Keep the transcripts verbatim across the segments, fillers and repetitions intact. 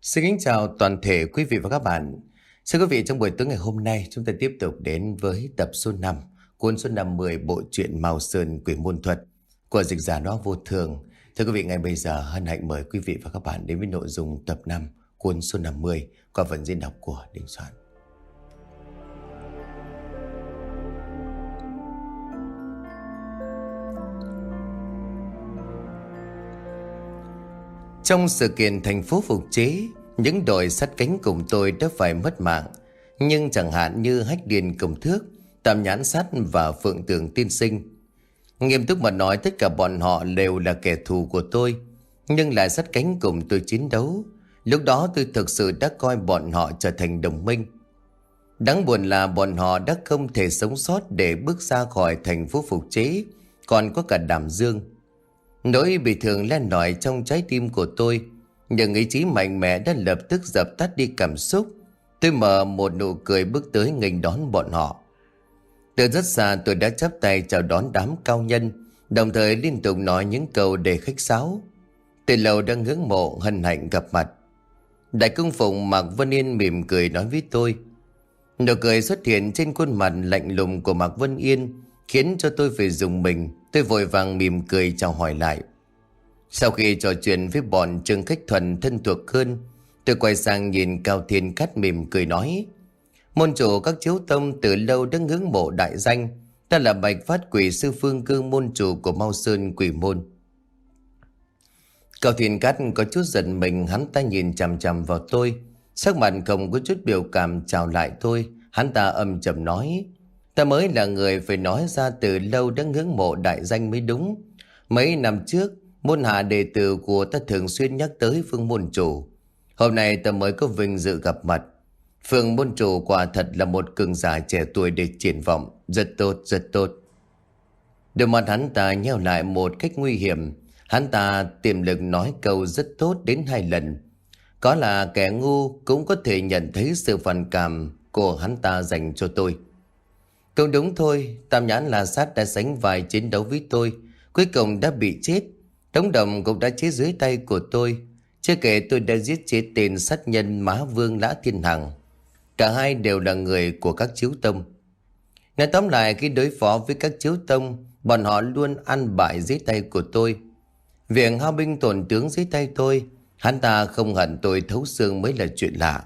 Xin kính chào toàn thể quý vị và các bạn. Thưa quý vị, trong buổi tối ngày hôm nay chúng ta tiếp tục đến với tập số năm, cuốn số năm mươi bộ truyện Mao Sơn Quỷ Môn Thuật của dịch giả Đó Vô Thường. Thưa quý vị, ngay bây giờ hân hạnh mời quý vị và các bạn đến với nội dung tập năm, cuốn số năm mươi qua phần diễn đọc của Đình Soạn. Trong sự kiện thành phố phục chế, những đội sát cánh cùng tôi đã phải mất mạng. Nhưng chẳng hạn như Hách Điền Công Thước, Tam Nhãn Sát và Phượng Tường Tiên Sinh, nghiêm túc mà nói, tất cả bọn họ đều là kẻ thù của tôi, nhưng lại sát cánh cùng tôi chiến đấu. Lúc đó tôi thực sự đã coi bọn họ trở thành đồng minh. Đáng buồn là bọn họ đã không thể sống sót để bước ra khỏi thành phố phục chế, còn có cả Đàm Dương. Nỗi bị thương len lỏi trong trái tim của tôi, nhưng ý chí mạnh mẽ đã lập tức dập tắt đi cảm xúc. Tôi mở một nụ cười bước tới nghênh đón bọn họ. Từ rất xa tôi đã chắp tay chào đón đám cao nhân, đồng thời liên tục nói những câu để khách sáo. Từ lâu đang ngưỡng mộ hân hạnh gặp mặt. Đại cung phụng Mạc Vân Yên mỉm cười nói với tôi. Nụ cười xuất hiện trên khuôn mặt lạnh lùng của Mạc Vân Yên khiến cho tôi phải rùng mình. Tôi vội vàng mỉm cười chào hỏi lại. Sau khi trò chuyện với bọn Trương Khách Thuần thân thuộc hơn, tôi quay sang nhìn Cao Thiên Cát mỉm cười nói. Môn chủ các chiếu tông từ lâu đã ngưỡng mộ đại danh, ta là Bạch Phát Quỷ Sư Phương Cương, môn chủ của Mao Sơn Quỷ Môn. Cao Thiên Cát có chút giận mình, hắn ta nhìn chằm chằm vào tôi, sắc mặt không có chút biểu cảm chào lại tôi. Hắn ta âm trầm nói. Ta mới là người phải nói ra từ lâu đã ngưỡng mộ đại danh mới đúng. Mấy năm trước, môn hạ đệ tử của ta thường xuyên nhắc tới Phương môn chủ. Hôm nay ta mới có vinh dự gặp mặt. Phương môn chủ quả thật là một cường giả trẻ tuổi để triển vọng. Rất tốt, rất tốt. Đôi mắt hắn ta nheo lại một cách nguy hiểm. Hắn ta tiềm lực nói câu rất tốt đến hai lần. Có là kẻ ngu cũng có thể nhận thấy sự phản cảm của hắn ta dành cho tôi. Cũng đúng thôi, Tam Nhãn La Sát đã sánh vai chiến đấu với tôi, cuối cùng đã bị chết. Tống Đồng cũng đã chết dưới tay của tôi. Chưa kể tôi đã giết chết tên sát nhân Má Vương Lã Thiên Hằng. Cả hai đều là người của các chiếu tông. Nói tóm lại, khi đối phó với các chiếu tông, bọn họ luôn ăn bại dưới tay của tôi. Việc hao binh tổn tướng dưới tay tôi, hắn ta không hận tôi thấu xương mới là chuyện lạ.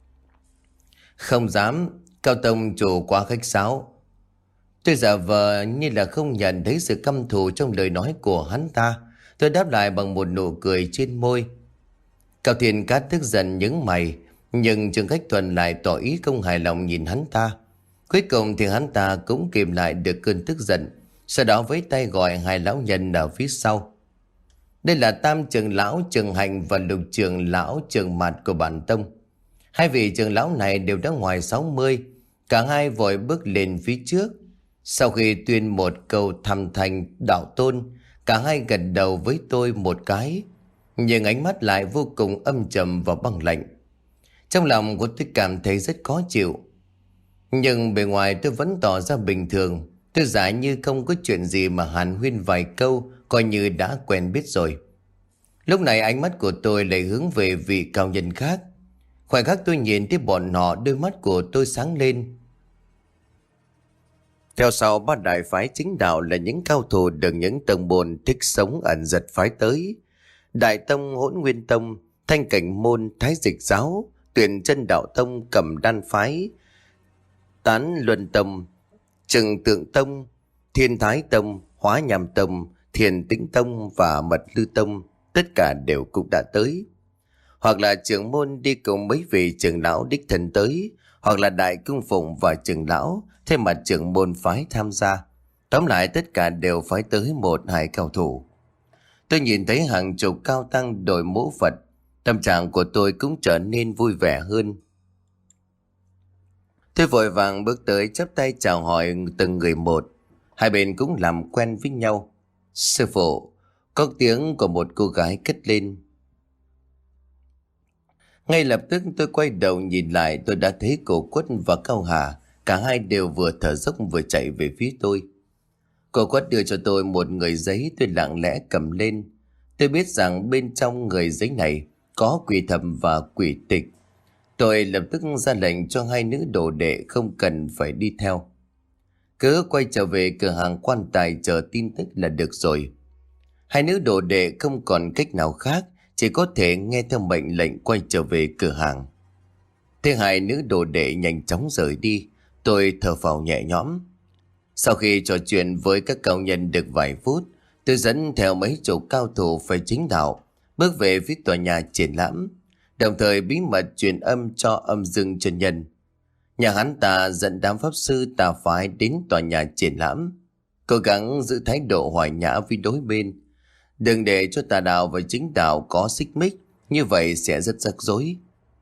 Không dám, Cao Tông chủ quá khách sáo. Tôi giả vờ như là không nhận thấy sự căm thù trong lời nói của hắn ta. Tôi đáp lại bằng một nụ cười trên môi. Cao Thiên Cát tức giận nhướng mày, nhưng Trương Khách Thuần lại tỏ ý không hài lòng nhìn hắn ta. Cuối cùng thì hắn ta cũng kìm lại được cơn tức giận, sau đó với tay gọi hai lão nhân ở phía sau. Đây là Tam trưởng lão Trường Hành và Lục trưởng lão Trường Mạt của bản tông. Hai vị trưởng lão này đều đã ngoài sáu mươi. Cả hai vội bước lên phía trước. Sau khi tuyên một câu thầm thành đạo tôn, cả hai gật đầu với tôi một cái, nhưng ánh mắt lại vô cùng âm trầm và băng lạnh. Trong lòng của tôi cảm thấy rất khó chịu, nhưng bề ngoài tôi vẫn tỏ ra bình thường. Tôi giả như không có chuyện gì mà hàn huyên vài câu, coi như đã quen biết rồi. Lúc này ánh mắt của tôi lại hướng về vị cao nhân khác. Khoảnh khắc tôi nhìn thấy bọn họ, đôi mắt của tôi sáng lên. Theo sau, ba đại phái chính đạo là những cao thủ được những tông môn thích sống ẩn giật phái tới. Đại tông Hỗn Nguyên Tông, Thanh Cảnh Môn, Thái Dịch Giáo, Tuyển Chân Đạo Tông, Cẩm Đan Phái, Tán Luân Tông, Trừng Tượng Tông, Thiên Thái Tông, Hóa Nham Tông, Thiền Tĩnh Tông và Mật Lư Tông, tất cả đều cũng đã tới. Hoặc là trưởng môn đi cùng mấy vị trưởng lão đích thân tới, hoặc là đại cung phụng và trưởng lão thay mặt trưởng môn phái tham gia. Tóm lại tất cả đều phái tới một hai cao thủ. Tôi nhìn thấy hàng chục cao tăng đội mũ Phật, tâm trạng của tôi cũng trở nên vui vẻ hơn. Tôi vội vàng bước tới chắp tay chào hỏi từng người một. Hai bên cũng làm quen với nhau. Sư phụ, có tiếng của một cô gái cất lên. Ngay lập tức tôi quay đầu nhìn lại, tôi đã thấy Cổ Quất và Cao Hà. Cả hai đều vừa thở dốc vừa chạy về phía tôi. Cổ Quất đưa cho tôi một người giấy, tôi lặng lẽ cầm lên. Tôi biết rằng bên trong người giấy này có quỷ thầm và quỷ tịch. Tôi lập tức ra lệnh cho hai nữ đồ đệ không cần phải đi theo. Cứ quay trở về cửa hàng quan tài chờ tin tức là được rồi. Hai nữ đồ đệ không còn cách nào khác, chỉ có thể nghe theo mệnh lệnh quay trở về cửa hàng. Thế hai nữ đồ đệ nhanh chóng rời đi, tôi thở phào nhẹ nhõm. Sau khi trò chuyện với các cao nhân được vài phút, tôi dẫn theo mấy chục cao thủ phải chính đạo, bước về phía tòa nhà triển lãm, đồng thời bí mật truyền âm cho Âm Dương chân nhân. Nhà hắn ta dẫn đám pháp sư tà phái đến tòa nhà triển lãm, cố gắng giữ thái độ hòa nhã với đối bên. Đừng để cho tà đạo và chính đạo có xích mích, như vậy sẽ rất rắc rối.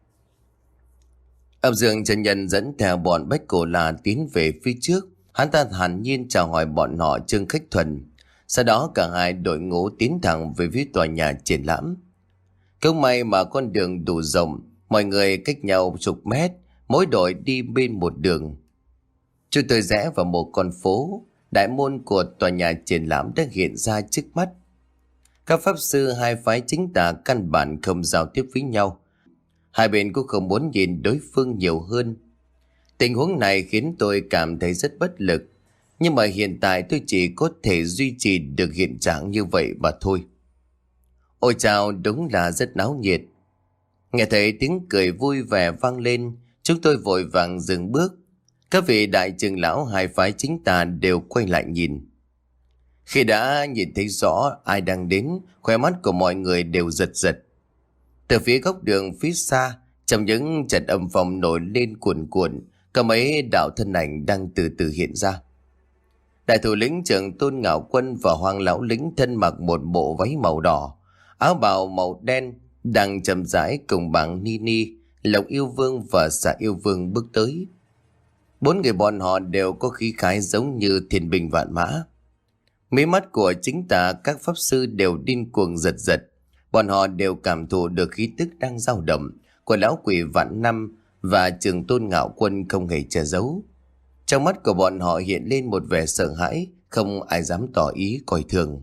Âm Dương chân nhân dẫn theo bọn Bách Cổ La tiến về phía trước. Hắn ta hẳn nhiên chào hỏi bọn họ Trương Khách Thuần. Sau đó cả hai đội ngũ tiến thẳng về phía tòa nhà triển lãm. Không may mà con đường đủ rộng, mọi người cách nhau chục mét, mỗi đội đi bên một đường. Chúng tôi rẽ vào một con phố, đại môn của tòa nhà triển lãm đã hiện ra trước mắt. Các pháp sư hai phái chính tà căn bản không giao tiếp với nhau. Hai bên cũng không muốn nhìn đối phương nhiều hơn. Tình huống này khiến tôi cảm thấy rất bất lực. Nhưng mà hiện tại tôi chỉ có thể duy trì được hiện trạng như vậy mà thôi. Ôi chào, đúng là rất náo nhiệt. Nghe thấy tiếng cười vui vẻ vang lên, chúng tôi vội vàng dừng bước. Các vị đại trưởng lão hai phái chính tà đều quay lại nhìn. Khi đã nhìn thấy rõ ai đang đến, khóe mắt của mọi người đều giật giật. Từ phía góc đường phía xa, trong những trận âm phong nổi lên cuồn cuộn, có mấy đạo thân ảnh đang từ từ hiện ra. Đại thủ lĩnh Trường Tôn Ngạo Quân và Hoàng lão lĩnh thân mặc một bộ váy màu đỏ, áo bào màu đen, đang chậm rãi cùng bảng Nini, Lộc Yêu Vương và Xạ Yêu Vương bước tới. Bốn người bọn họ đều có khí khái giống như thiên binh vạn mã. Mí mắt của chính tà các pháp sư đều điên cuồng giật giật. Bọn họ đều cảm thụ được khí tức đang dao động của lão quỷ vạn năm và Trường Tôn Ngạo Quân không hề che giấu. Trong mắt của bọn họ hiện lên một vẻ sợ hãi, không ai dám tỏ ý coi thường.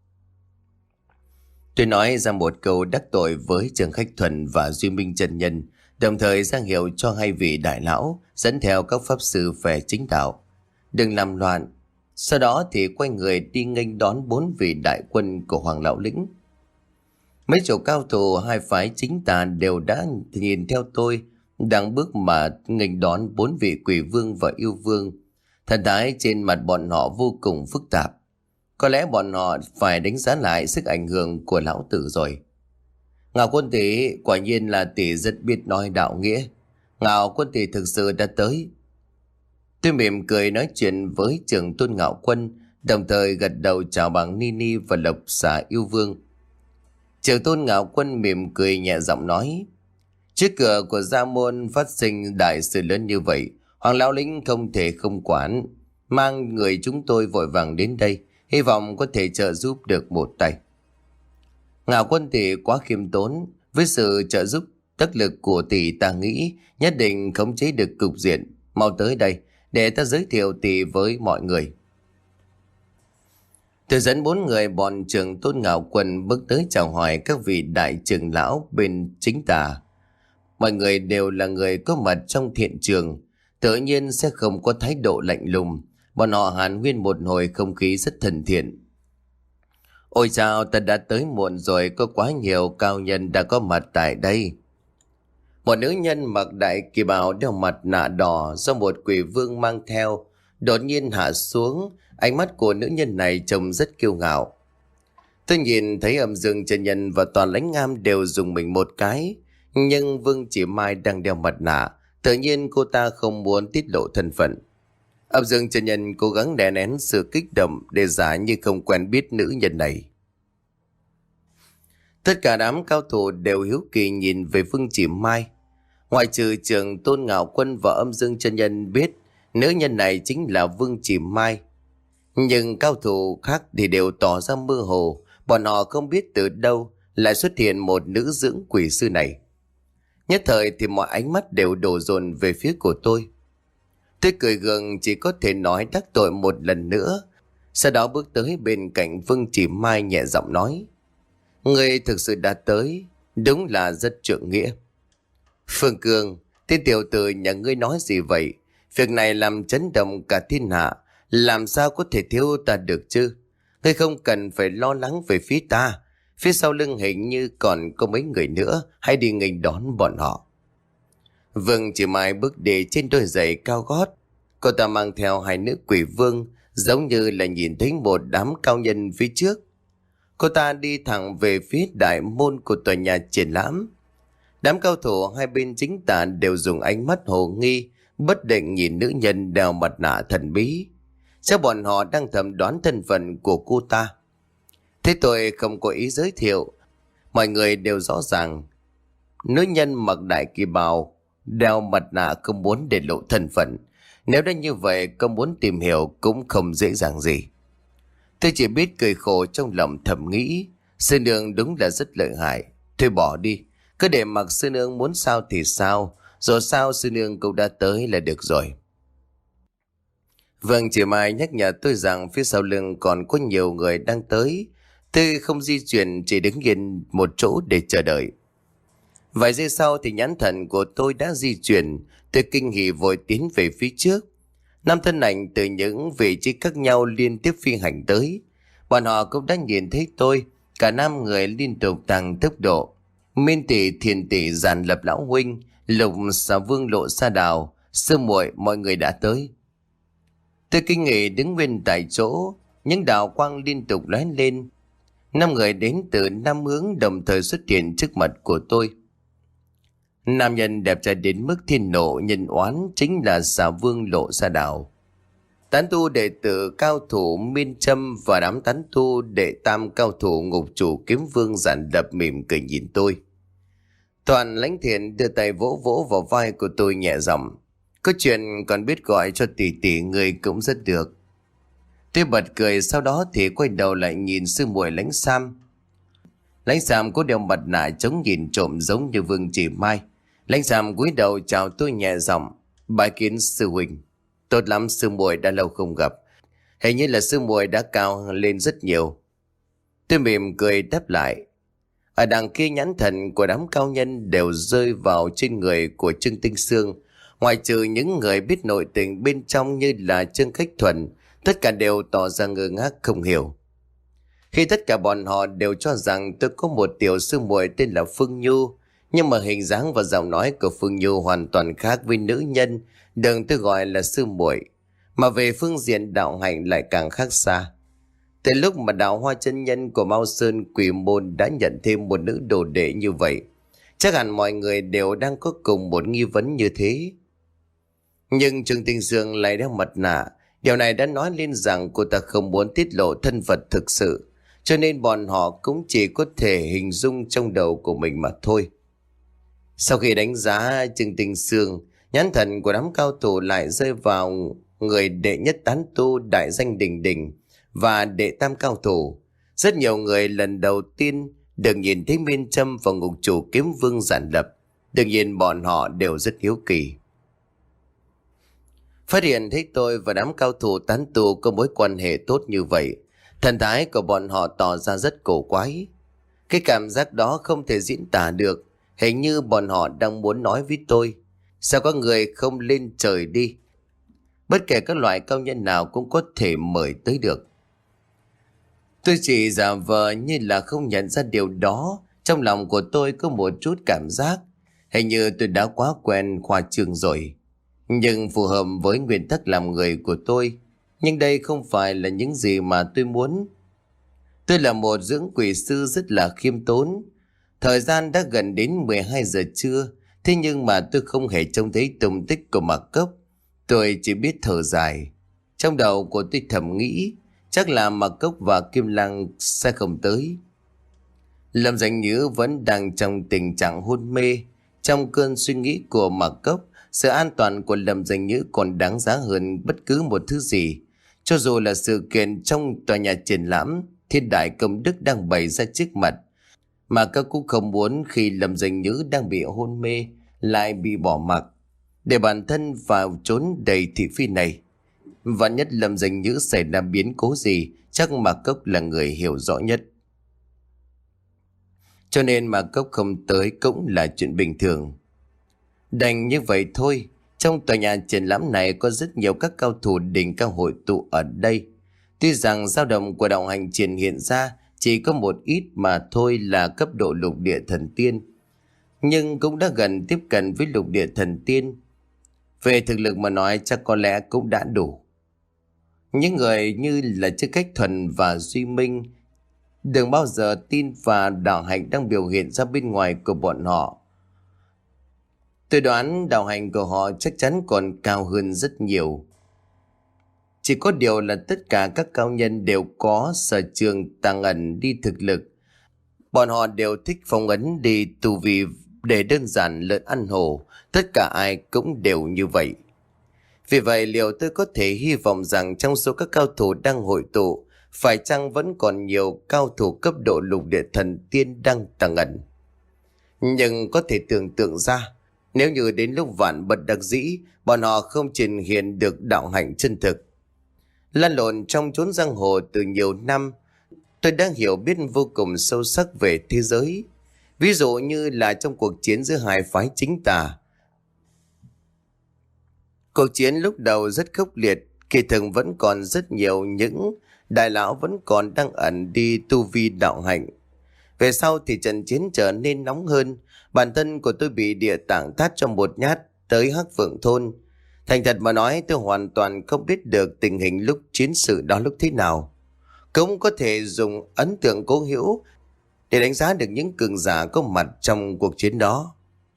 Tôi nói ra một câu đắc tội với Trương Khách Thuần và Duy Minh chân nhân, đồng thời ra hiệu cho hai vị đại lão dẫn theo các pháp sư phe chính đạo đừng làm loạn. Sau đó thì quay người đi nghênh đón bốn vị đại quân của Hoàng lão lĩnh. Mấy chục cao thủ hai phái chính tà đều đã nhìn theo tôi đang bước mà nghênh đón bốn vị quỷ vương và yêu vương. Thần thái trên mặt bọn họ vô cùng phức tạp. Có lẽ bọn họ phải đánh giá lại sức ảnh hưởng của lão tử rồi. Ngạo Quân tỷ, quả nhiên là tỷ rất biết nói đạo nghĩa. Ngạo Quân tỷ thực sự đã tới. Tôi mỉm cười nói chuyện với Trường Tôn Ngạo Quân, đồng thời gật đầu chào bằng Nini và Lộc Xà Yêu Vương. Trường Tôn Ngạo Quân mỉm cười nhẹ giọng nói: trước cửa của Gia Môn phát sinh đại sự lớn như vậy, Hoàng lão lĩnh không thể không quản, mang người chúng tôi vội vàng đến đây, hy vọng có thể trợ giúp được một tay. Ngạo Quân tỷ quá khiêm tốn, với sự trợ giúp đắc lực của tỷ ta nghĩ nhất định khống chế được cục diện. Mau tới đây để ta giới thiệu tỷ với mọi người. Tôi dẫn bốn người bọn Trường Tôn Ngạo Quân bước tới chào hỏi các vị đại trưởng lão bên chính tà. Mọi người đều là người có mặt trong thiện trường, tự nhiên sẽ không có thái độ lạnh lùng. Bọn họ hàn huyên một hồi không khí rất thân thiện. Ôi chào, ta đã tới muộn rồi, có quá nhiều cao nhân đã có mặt tại đây. Một nữ nhân mặc đại kỳ bào đeo mặt nạ đỏ do một quỷ vương mang theo đột nhiên hạ xuống. Ánh mắt của nữ nhân này trông rất kiêu ngạo. Tôi nhìn thấy Âm Dương chân nhân và Toàn Lãnh Ngam đều dùng mình một cái, nhưng Vương Chỉ Mai đang đeo mặt nạ, tự nhiên cô ta không muốn tiết lộ thân phận. Âm Dương chân nhân cố gắng đè nén sự kích động để giả như không quen biết nữ nhân này. Tất cả đám cao thủ đều hiếu kỳ nhìn về Vương Chỉ Mai. Ngoại trừ Trường Tôn Ngạo Quân và Âm Dương chân nhân biết nữ nhân này chính là Vương Chỉ Mai, nhưng cao thủ khác thì đều tỏ ra mơ hồ. Bọn họ không biết từ đâu lại xuất hiện một nữ dưỡng quỷ sư này. Nhất thời thì mọi ánh mắt đều đổ dồn về phía của tôi. Tôi cười gượng, chỉ có thể nói đắc tội một lần nữa. Sau đó bước tới bên cạnh Vương Chỉ Mai nhẹ giọng nói: người thực sự đã tới. Đúng là rất trượng nghĩa. Phương Cương, tên tiểu tử nhà ngươi nói gì vậy? Việc này làm chấn động cả thiên hạ, làm sao có thể thiếu ta được chứ? Ngươi không cần phải lo lắng về phía ta. Phía sau lưng hình như còn có mấy người nữa, hãy đi nghênh đón bọn họ. Vương chỉ mai bước đi trên đôi giày cao gót. Cô ta mang theo hai nữ quỷ vương, giống như là nhìn thấy một đám cao nhân phía trước. Cô ta đi thẳng về phía đại môn của tòa nhà triển lãm. Đám cao thủ hai bên chính tả đều dùng ánh mắt hồ nghi, bất định nhìn nữ nhân đeo mặt nạ thần bí. Chắc bọn họ đang thầm đoán thân phận của cô ta. Thế tôi không có ý giới thiệu. Mọi người đều rõ ràng. Nữ nhân mặc đại kỳ bào, đeo mặt nạ không muốn để lộ thân phận. Nếu đã như vậy, không muốn tìm hiểu cũng không dễ dàng gì. Tôi chỉ biết cười khổ trong lòng thầm nghĩ. Sư nương đúng là rất lợi hại. Thôi bỏ đi. Cứ để mặc sư nương muốn sao thì sao. Rồi sao sư nương cũng đã tới là được rồi. Vâng, chị Mai nhắc nhở tôi rằng phía sau lưng còn có nhiều người đang tới. Tôi không di chuyển, chỉ đứng yên một chỗ để chờ đợi. Vài giây sau thì nhãn thần của tôi đã di chuyển. Tôi kinh hỉ vội tiến về phía trước. Năm thân ảnh từ những vị trí khác nhau liên tiếp phi hành tới. Bọn họ cũng đã nhìn thấy tôi. Cả năm người liên tục tăng tốc độ. Minh tỷ, Thiền tỷ, Giản Lập lão huynh, Lục Xà Vương, Lộ Sa Đào, Sư muội, mọi người đã tới. Tôi kinh nghỉ đứng nguyên tại chỗ. Những đạo quang liên tục lóe lên. Năm người đến từ năm hướng đồng thời xuất hiện trước mặt của tôi. Nam nhân đẹp trai đến mức thiên nộ nhân oán chính là Xà Vương, Lộ Sa Đào. Tán tu đệ tử cao thủ Miên Châm và đám tán tu đệ tam cao thủ Ngục Chủ Kiếm Vương Giản Lập mỉm cười nhìn tôi. Toàn Lãnh Thiện đưa tay vỗ vỗ vào vai của tôi nhẹ giọng. Có chuyện còn biết gọi cho tỷ tỷ người cũng rất được. Tôi bật cười, sau đó thì quay đầu lại nhìn sư muội Lãnh Sam. Lãnh Sam có đeo mặt nạ chống nhìn trộm giống như Vương Chỉ Mai. Lãnh Sam cúi đầu chào tôi nhẹ giọng. Bái kiến sư huynh. Tốt lắm, sư muội đã lâu không gặp. Hình như là sư muội đã cao lên rất nhiều. Tôi mỉm cười đáp lại. Ở đằng kia nhãn thần của đám cao nhân đều rơi vào trên người của Trương Tinh Sương. Ngoài trừ những người biết nội tình bên trong như là Trương Khách Thuần, tất cả đều tỏ ra ngơ ngác không hiểu. Khi tất cả bọn họ đều cho rằng tôi có một tiểu sư muội tên là Phương Nhu, nhưng mà hình dáng và giọng nói của Phương Nhu hoàn toàn khác với nữ nhân đừng tôi gọi là sư muội, mà về phương diện đạo hạnh lại càng khác xa. Từ lúc mà đạo Hoa chân nhân của Mao Sơn Quỷ Môn đã nhận thêm một nữ đồ đệ như vậy, chắc hẳn mọi người đều đang có cùng một nghi vấn như thế. Nhưng Trương Tinh Dương lại đeo mặt nạ. Điều này đã nói lên rằng cô ta không muốn tiết lộ thân phận thực sự, cho nên bọn họ cũng chỉ có thể hình dung trong đầu của mình mà thôi. Sau khi đánh giá Trương Tinh Dương, nhãn thần của đám cao thủ lại rơi vào người đệ nhất tán tu đại danh đình đình và đệ tam cao thủ. Rất nhiều người lần đầu tiên được nhìn thấy Miên Châm và Ngục Chủ Kiếm Vương Giản Lập. Đương nhiên bọn họ đều rất hiếu kỳ. Phát hiện thấy tôi và đám cao thủ tán tu có mối quan hệ tốt như vậy, thần thái của bọn họ tỏ ra rất cổ quái. Cái cảm giác đó không thể diễn tả được. Hình như bọn họ đang muốn nói với tôi, sao có người không lên trời đi. Bất kể các loại cao nhân nào cũng có thể mời tới được. Tôi chỉ giả vờ như là không nhận ra điều đó. Trong lòng của tôi có một chút cảm giác hình như tôi đã quá quen khoa trương rồi, nhưng phù hợp với nguyên tắc làm người của tôi. Nhưng đây không phải là những gì mà tôi muốn. Tôi là một dưỡng quỷ sư rất là khiêm tốn. Thời gian đã gần đến mười hai giờ trưa, thế nhưng mà tôi không hề trông thấy tung tích của Mạc Cốc. Tôi chỉ biết thở dài. Trong đầu của tôi thầm nghĩ, chắc là Mạc Cốc và Kim Lăng sẽ không tới. Lâm Danh Nhữ vẫn đang trong tình trạng hôn mê. Trong cơn suy nghĩ của Mạc Cốc, sự an toàn của Lâm Danh Nhữ còn đáng giá hơn bất cứ một thứ gì. Cho dù là sự kiện trong tòa nhà triển lãm, thiên đại công đức đang bày ra trước mặt, mà các cũng không muốn khi Lâm Danh Nhữ đang bị hôn mê lại bị bỏ mặc để bản thân vào trốn đầy thị phi này. Vạn nhất Lâm Danh Nhữ xảy ra biến cố gì, chắc Mạc Cốc là người hiểu rõ nhất. cho nên mà Cốc không tới cũng là chuyện bình thường. Đành như vậy thôi, trong tòa nhà triển lãm này có rất nhiều các cao thủ đỉnh cao hội tụ ở đây. Tuy rằng dao động của đạo hành triển hiện ra chỉ có một ít mà thôi là cấp độ lục địa thần tiên, nhưng cũng đã gần tiếp cận với lục địa thần tiên. Về thực lực mà nói chắc có lẽ cũng đã đủ. Những người như là Trương Khách Thuần và Duy Minh đừng bao giờ tin vào đạo hành đang biểu hiện ra bên ngoài của bọn họ. Tôi đoán đạo hành của họ chắc chắn còn cao hơn rất nhiều. Chỉ có điều là tất cả các cao nhân đều có sở trường tàng ẩn đi thực lực. Bọn họ đều thích phong ấn đi tu vi để đơn giản lợn ăn hổ. Tất cả ai cũng đều như vậy. Vì vậy liệu tôi có thể hy vọng rằng trong số các cao thủ đang hội tụ, phải chăng vẫn còn nhiều cao thủ cấp độ lục địa thần tiên đang tàng ẩn? Nhưng có thể tưởng tượng ra, nếu như đến lúc vạn bất đắc dĩ, bọn họ không trình hiện được đạo hạnh chân thực. Lăn lộn trong chốn giang hồ từ nhiều năm, tôi đã hiểu biết vô cùng sâu sắc về thế giới. Ví dụ như là trong cuộc chiến giữa hai phái chính tà. Cuộc chiến lúc đầu rất khốc liệt, kỳ thực vẫn còn rất nhiều những đại lão vẫn còn đang ẩn đi tu vi đạo hạnh. Về sau thì trận chiến trở nên nóng hơn, bản thân của tôi bị địa tạng tát cho một nhát tới Hắc Phượng Thôn. Thành thật mà nói, tôi hoàn toàn không biết được tình hình lúc chiến sự đó lúc thế nào. Cũng có thể dùng ấn tượng cố hữu để đánh giá được những cường giả có mặt trong cuộc chiến đó.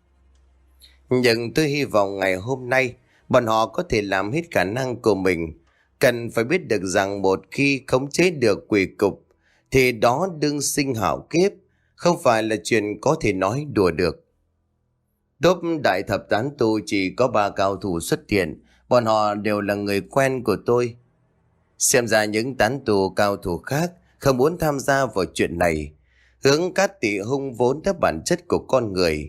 Nhưng tôi hy vọng ngày hôm nay bọn họ có thể làm hết khả năng của mình. Cần phải biết được rằng một khi khống chế được quỷ cục thì đó đương sinh hạo kiếp, không phải là chuyện có thể nói đùa được. Top đại thập tán tu chỉ có ba cao thủ xuất hiện, bọn họ đều là người quen của tôi. Xem ra những tán tu cao thủ khác không muốn tham gia vào chuyện này. Hướng cát tị hung vốn đã bản chất của con người.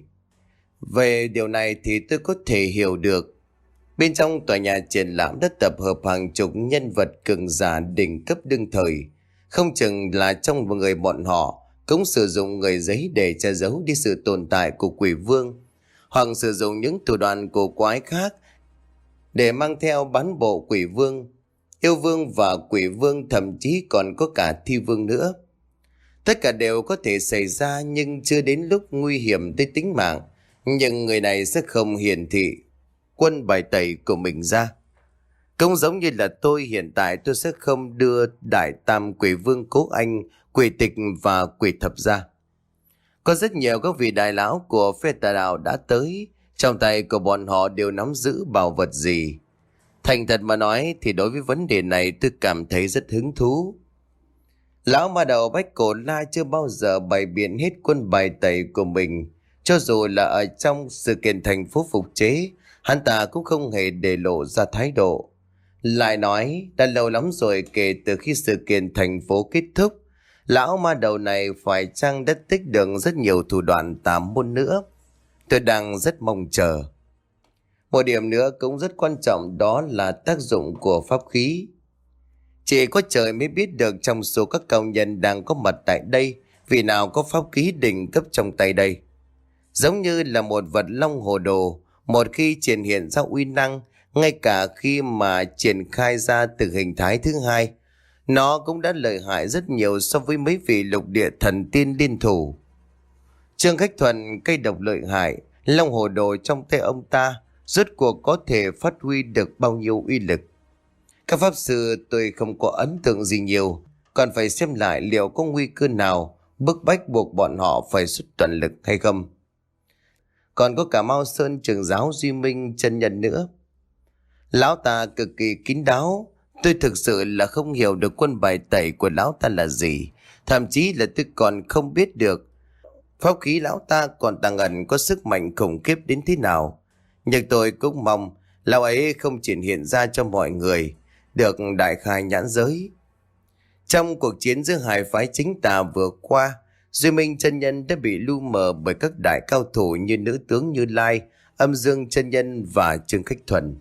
Về điều này thì tôi có thể hiểu được. Bên trong tòa nhà triển lãm đã tập hợp hàng chục nhân vật cường giả đỉnh cấp đương thời. Không chừng là trong người bọn họ cũng sử dụng người giấy để che giấu đi sự tồn tại của quỷ vương, hoặc sử dụng những thủ đoạn cổ quái khác để mang theo bán bộ quỷ vương, yêu vương và quỷ vương, thậm chí còn có cả thi vương nữa. Tất cả đều có thể xảy ra nhưng chưa đến lúc nguy hiểm tới tính mạng. Nhưng người này sẽ không hiển thị quân bài tẩy của mình ra. Cũng giống như là tôi hiện tại tôi sẽ không đưa Đại Tam Quỷ Vương Cố Anh, Quỷ Tịch và Quỷ Thập ra. Có rất nhiều các vị đại lão của phe tà đạo đã tới, trong tay của bọn họ đều nắm giữ bảo vật gì. Thành thật mà nói thì đối với vấn đề này tôi cảm thấy rất hứng thú. Lão ma đầu Bách Cổ La chưa bao giờ bày biện hết quân bài tẩy của mình. Cho dù là ở trong sự kiện thành phố phục chế, hắn ta cũng không hề để lộ ra thái độ. Lại nói, đã lâu lắm rồi kể từ khi sự kiện thành phố kết thúc, lão ma đầu này phải chăng đã tích được rất nhiều thủ đoạn tà môn nữa. Tôi đang rất mong chờ. Một điểm nữa cũng rất quan trọng, đó là tác dụng của pháp khí. Chỉ có trời mới biết được trong số các cao nhân đang có mặt tại đây, vì nào có pháp khí đỉnh cấp trong tay đây. Giống như là một vật long hồ đồ, một khi triển hiện ra uy năng, ngay cả khi mà triển khai ra từ hình thái thứ hai, nó cũng đã lợi hại rất nhiều so với mấy vị lục địa thần tiên liên thủ. Trương Khách Thuần cây độc lợi hại, long hồ đồ trong tay ông ta rốt cuộc có thể phát huy được bao nhiêu uy lực. Các pháp sư tôi không có ấn tượng gì nhiều, còn phải xem lại liệu có nguy cơ nào bức bách buộc bọn họ phải xuất toàn lực hay không. Còn có cả Mao Sơn trưởng giáo Duy Minh chân nhân nữa. Lão ta cực kỳ kín đáo, tôi thực sự là không hiểu được quân bài tẩy của lão ta là gì. Thậm chí là tôi còn không biết được pháp khí lão ta còn tàng ẩn có sức mạnh khủng khiếp đến thế nào. Nhưng tôi cũng mong lão ấy không triển hiện ra cho mọi người được đại khai nhãn giới. Trong cuộc chiến giữa hai phái chính tà vừa qua, Duy Minh chân nhân đã bị lu mờ bởi các đại cao thủ như Nữ tướng Như Lai, Âm Dương chân nhân và Trương Khách Thuần.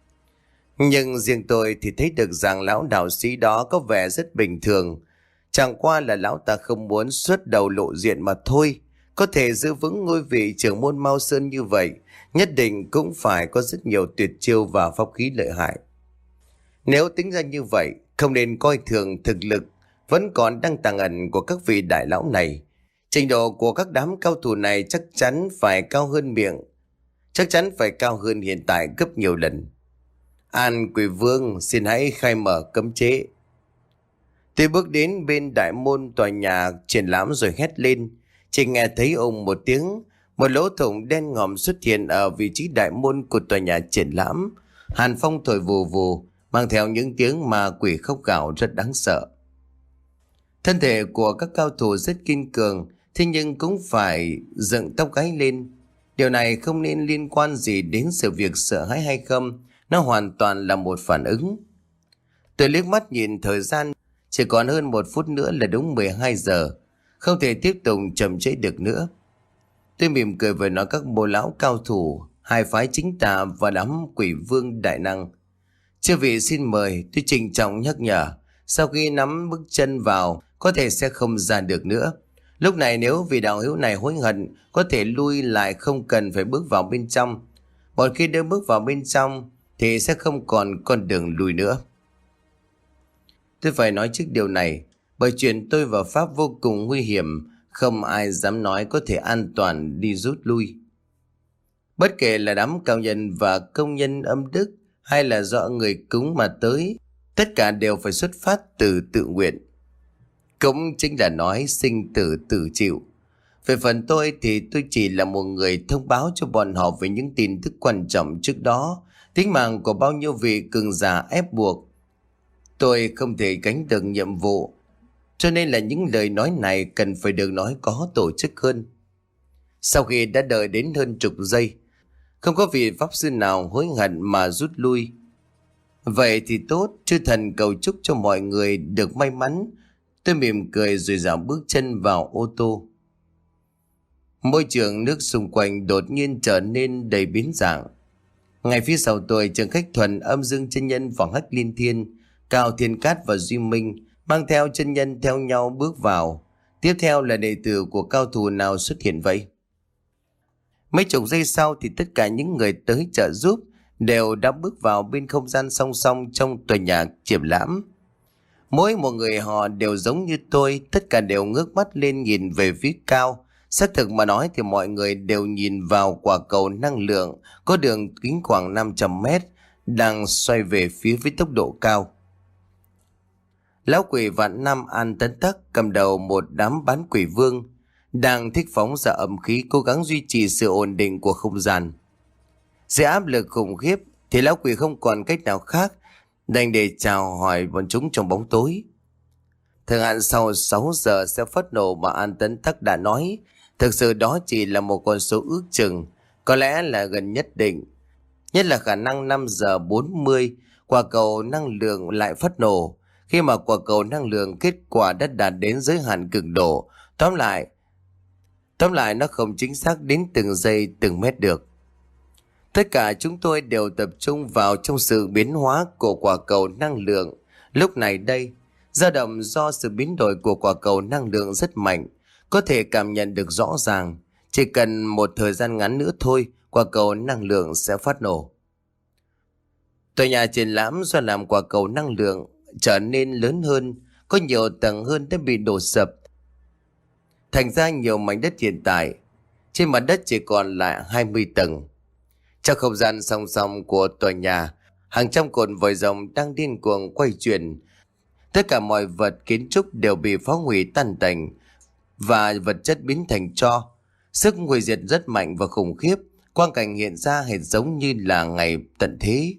Nhưng riêng tôi thì thấy được rằng lão đạo sĩ đó có vẻ rất bình thường. Chẳng qua là lão ta không muốn xuất đầu lộ diện mà thôi. Có thể giữ vững ngôi vị trưởng môn Mao Sơn như vậy, nhất định cũng phải có rất nhiều tuyệt chiêu và pháp khí lợi hại. Nếu tính ra như vậy, không nên coi thường thực lực vẫn còn đang tàng ẩn của các vị đại lão này. Trình độ của các đám cao thủ này chắc chắn phải cao hơn miệng, chắc chắn phải cao hơn hiện tại gấp nhiều lần. An Quỷ Vương, xin hãy khai mở cấm chế. Tôi bước đến bên đại môn tòa nhà triển lãm rồi hét lên. Chỉ nghe thấy ùng một tiếng, một lỗ thủng đen ngòm xuất hiện ở vị trí đại môn của tòa nhà triển lãm. Hàn phong thổi vù vù, mang theo những tiếng ma quỷ khóc gào rất đáng sợ. Thân thể của các cao thủ rất kiên cường, thế nhưng cũng phải dựng tóc gáy lên. Điều này không nên liên quan gì đến sự việc sợ hãi hay không, nó hoàn toàn là một phản ứng. Tôi liếc mắt nhìn thời gian, chỉ còn hơn một phút nữa là đúng mười hai giờ, không thể tiếp tục chậm trễ được nữa. Tôi mỉm cười với nói các bồ lão cao thủ, hai phái chính tà và đám quỷ vương đại năng. Chư vị xin mời, tôi trịnh trọng nhắc nhở, sau khi nắm bước chân vào, có thể sẽ không ra được nữa. Lúc này nếu vị đạo hữu này hối hận, có thể lui lại, không cần phải bước vào bên trong. Một khi đã bước vào bên trong, thì sẽ không còn con đường lùi nữa. Tôi phải nói trước điều này, bởi chuyện tôi và Pháp vô cùng nguy hiểm, không ai dám nói có thể an toàn đi rút lui. Bất kể là đám cao nhân và công nhân âm đức, hay là do người cúng mà tới, tất cả đều phải xuất phát từ tự nguyện. Cũng chính là nói sinh tử tự chịu. Về phần tôi thì tôi chỉ là một người thông báo cho bọn họ về những tin tức quan trọng trước đó, tính mạng của bao nhiêu vị cường giả ép buộc. Tôi không thể gánh được nhiệm vụ, cho nên là những lời nói này cần phải được nói có tổ chức hơn. Sau khi đã đợi đến hơn chục giây, không có vị pháp sư nào hối hận mà rút lui. Vậy thì tốt, chư thần cầu chúc cho mọi người được may mắn. Tôi mỉm cười rồi dạo bước chân vào ô tô. Môi trường nước xung quanh đột nhiên trở nên đầy biến dạng. Ngay phía sau tôi, Trường Khách Thuần, Âm Dương chân nhân và Hắc Liên Thiên, Cao Thiên Cát và Duy Minh mang theo chân nhân theo nhau bước vào. Tiếp theo là đệ tử của cao thủ nào xuất hiện vậy? Mấy chục giây sau thì tất cả những người tới trợ giúp đều đã bước vào bên không gian song song trong tòa nhà triển lãm. Mỗi một người họ đều giống như tôi, tất cả đều ngước mắt lên nhìn về phía cao. Xác thực mà nói thì mọi người đều nhìn vào quả cầu năng lượng có đường kính khoảng năm trăm mét đang xoay về phía với tốc độ cao. Lão quỷ Vạn Nam An Tấn Tắc cầm đầu một đám bán quỷ vương đang thích phóng ra âm khí, cố gắng duy trì sự ổn định của không gian. Dưới áp lực khủng khiếp thì lão quỷ không còn cách nào khác đành để chào hỏi bọn chúng trong bóng tối. Thời hạn sau sáu giờ sẽ phát nổ mà An Tấn Tắc đã nói. Thực sự đó chỉ là một con số ước chừng, có lẽ là gần nhất định. Nhất là khả năng năm giờ bốn mươi quả cầu năng lượng lại phát nổ. Khi mà quả cầu năng lượng kết quả đã đạt đến giới hạn cực độ, tóm lại, tóm lại nó không chính xác đến từng giây từng mét được. Tất cả chúng tôi đều tập trung vào trong sự biến hóa của quả cầu năng lượng. Lúc này đây, dao động do sự biến đổi của quả cầu năng lượng rất mạnh, có thể cảm nhận được rõ ràng. Chỉ cần một thời gian ngắn nữa thôi, quả cầu năng lượng sẽ phát nổ. Tòa nhà triển lãm do làm quả cầu năng lượng trở nên lớn hơn, có nhiều tầng hơn đã bị đổ sập. Thành ra nhiều mảnh đất hiện tại, trên mặt đất chỉ còn lại hai mươi tầng. Trong không gian song song của tòa nhà, hàng trăm cột vòi rồng đang điên cuồng quay chuyển. Tất cả mọi vật kiến trúc đều bị phá hủy tan tành và vật chất biến thành tro. Sức hủy diệt rất mạnh và khủng khiếp, quang cảnh hiện ra hệt giống như là ngày tận thế.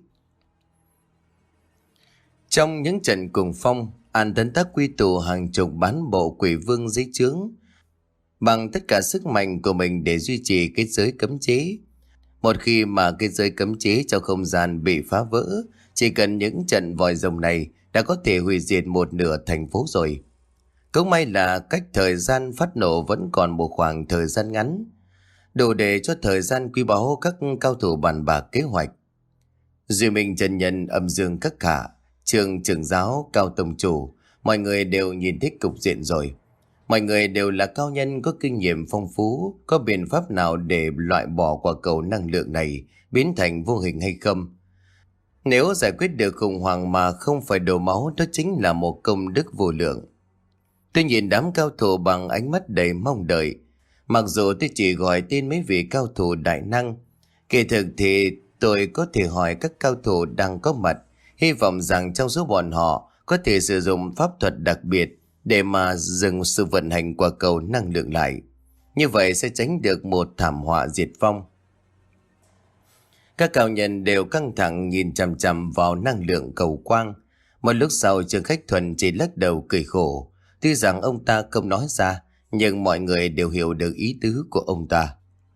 Trong những trận cuồng phong, An Tấn Tắc quy tụ hàng chục bán bộ quỷ vương dưới trướng bằng tất cả sức mạnh của mình để duy trì cái giới cấm chế. Một khi mà cái giới cấm chế trong không gian bị phá vỡ, chỉ cần những trận vòi rồng này đã có thể hủy diệt một nửa thành phố rồi. Cũng may là cách thời gian phát nổ vẫn còn một khoảng thời gian ngắn, đủ để cho thời gian quý báu các cao thủ bàn bạc kế hoạch. Duy Minh chân nhân, Âm Dương các khả, Trường trưởng giáo, Cao tông chủ, mọi người đều nhìn thấy cục diện rồi. Mọi người đều là cao nhân có kinh nghiệm phong phú, có biện pháp nào để loại bỏ quả cầu năng lượng này biến thành vô hình hay không? Nếu giải quyết được khủng hoảng mà không phải đổ máu, đó chính là một công đức vô lượng. Tôi nhìn đám cao thủ bằng ánh mắt đầy mong đợi. Mặc dù tôi chỉ gọi tên mấy vị cao thủ đại năng, kỳ thực thì tôi có thể hỏi các cao thủ đang có mặt, hy vọng rằng trong số bọn họ có thể sử dụng pháp thuật đặc biệt để mà dừng sự vận hành quả cầu năng lượng lại. Như vậy sẽ tránh được một thảm họa diệt vong. Các cao nhân đều căng thẳng nhìn chằm chằm vào năng lượng cầu quang. Một lúc sau Trương Khách Thuần chỉ lắc đầu cười khổ. Tuy rằng ông ta không nói ra, nhưng mọi người đều hiểu được ý tứ của ông ta.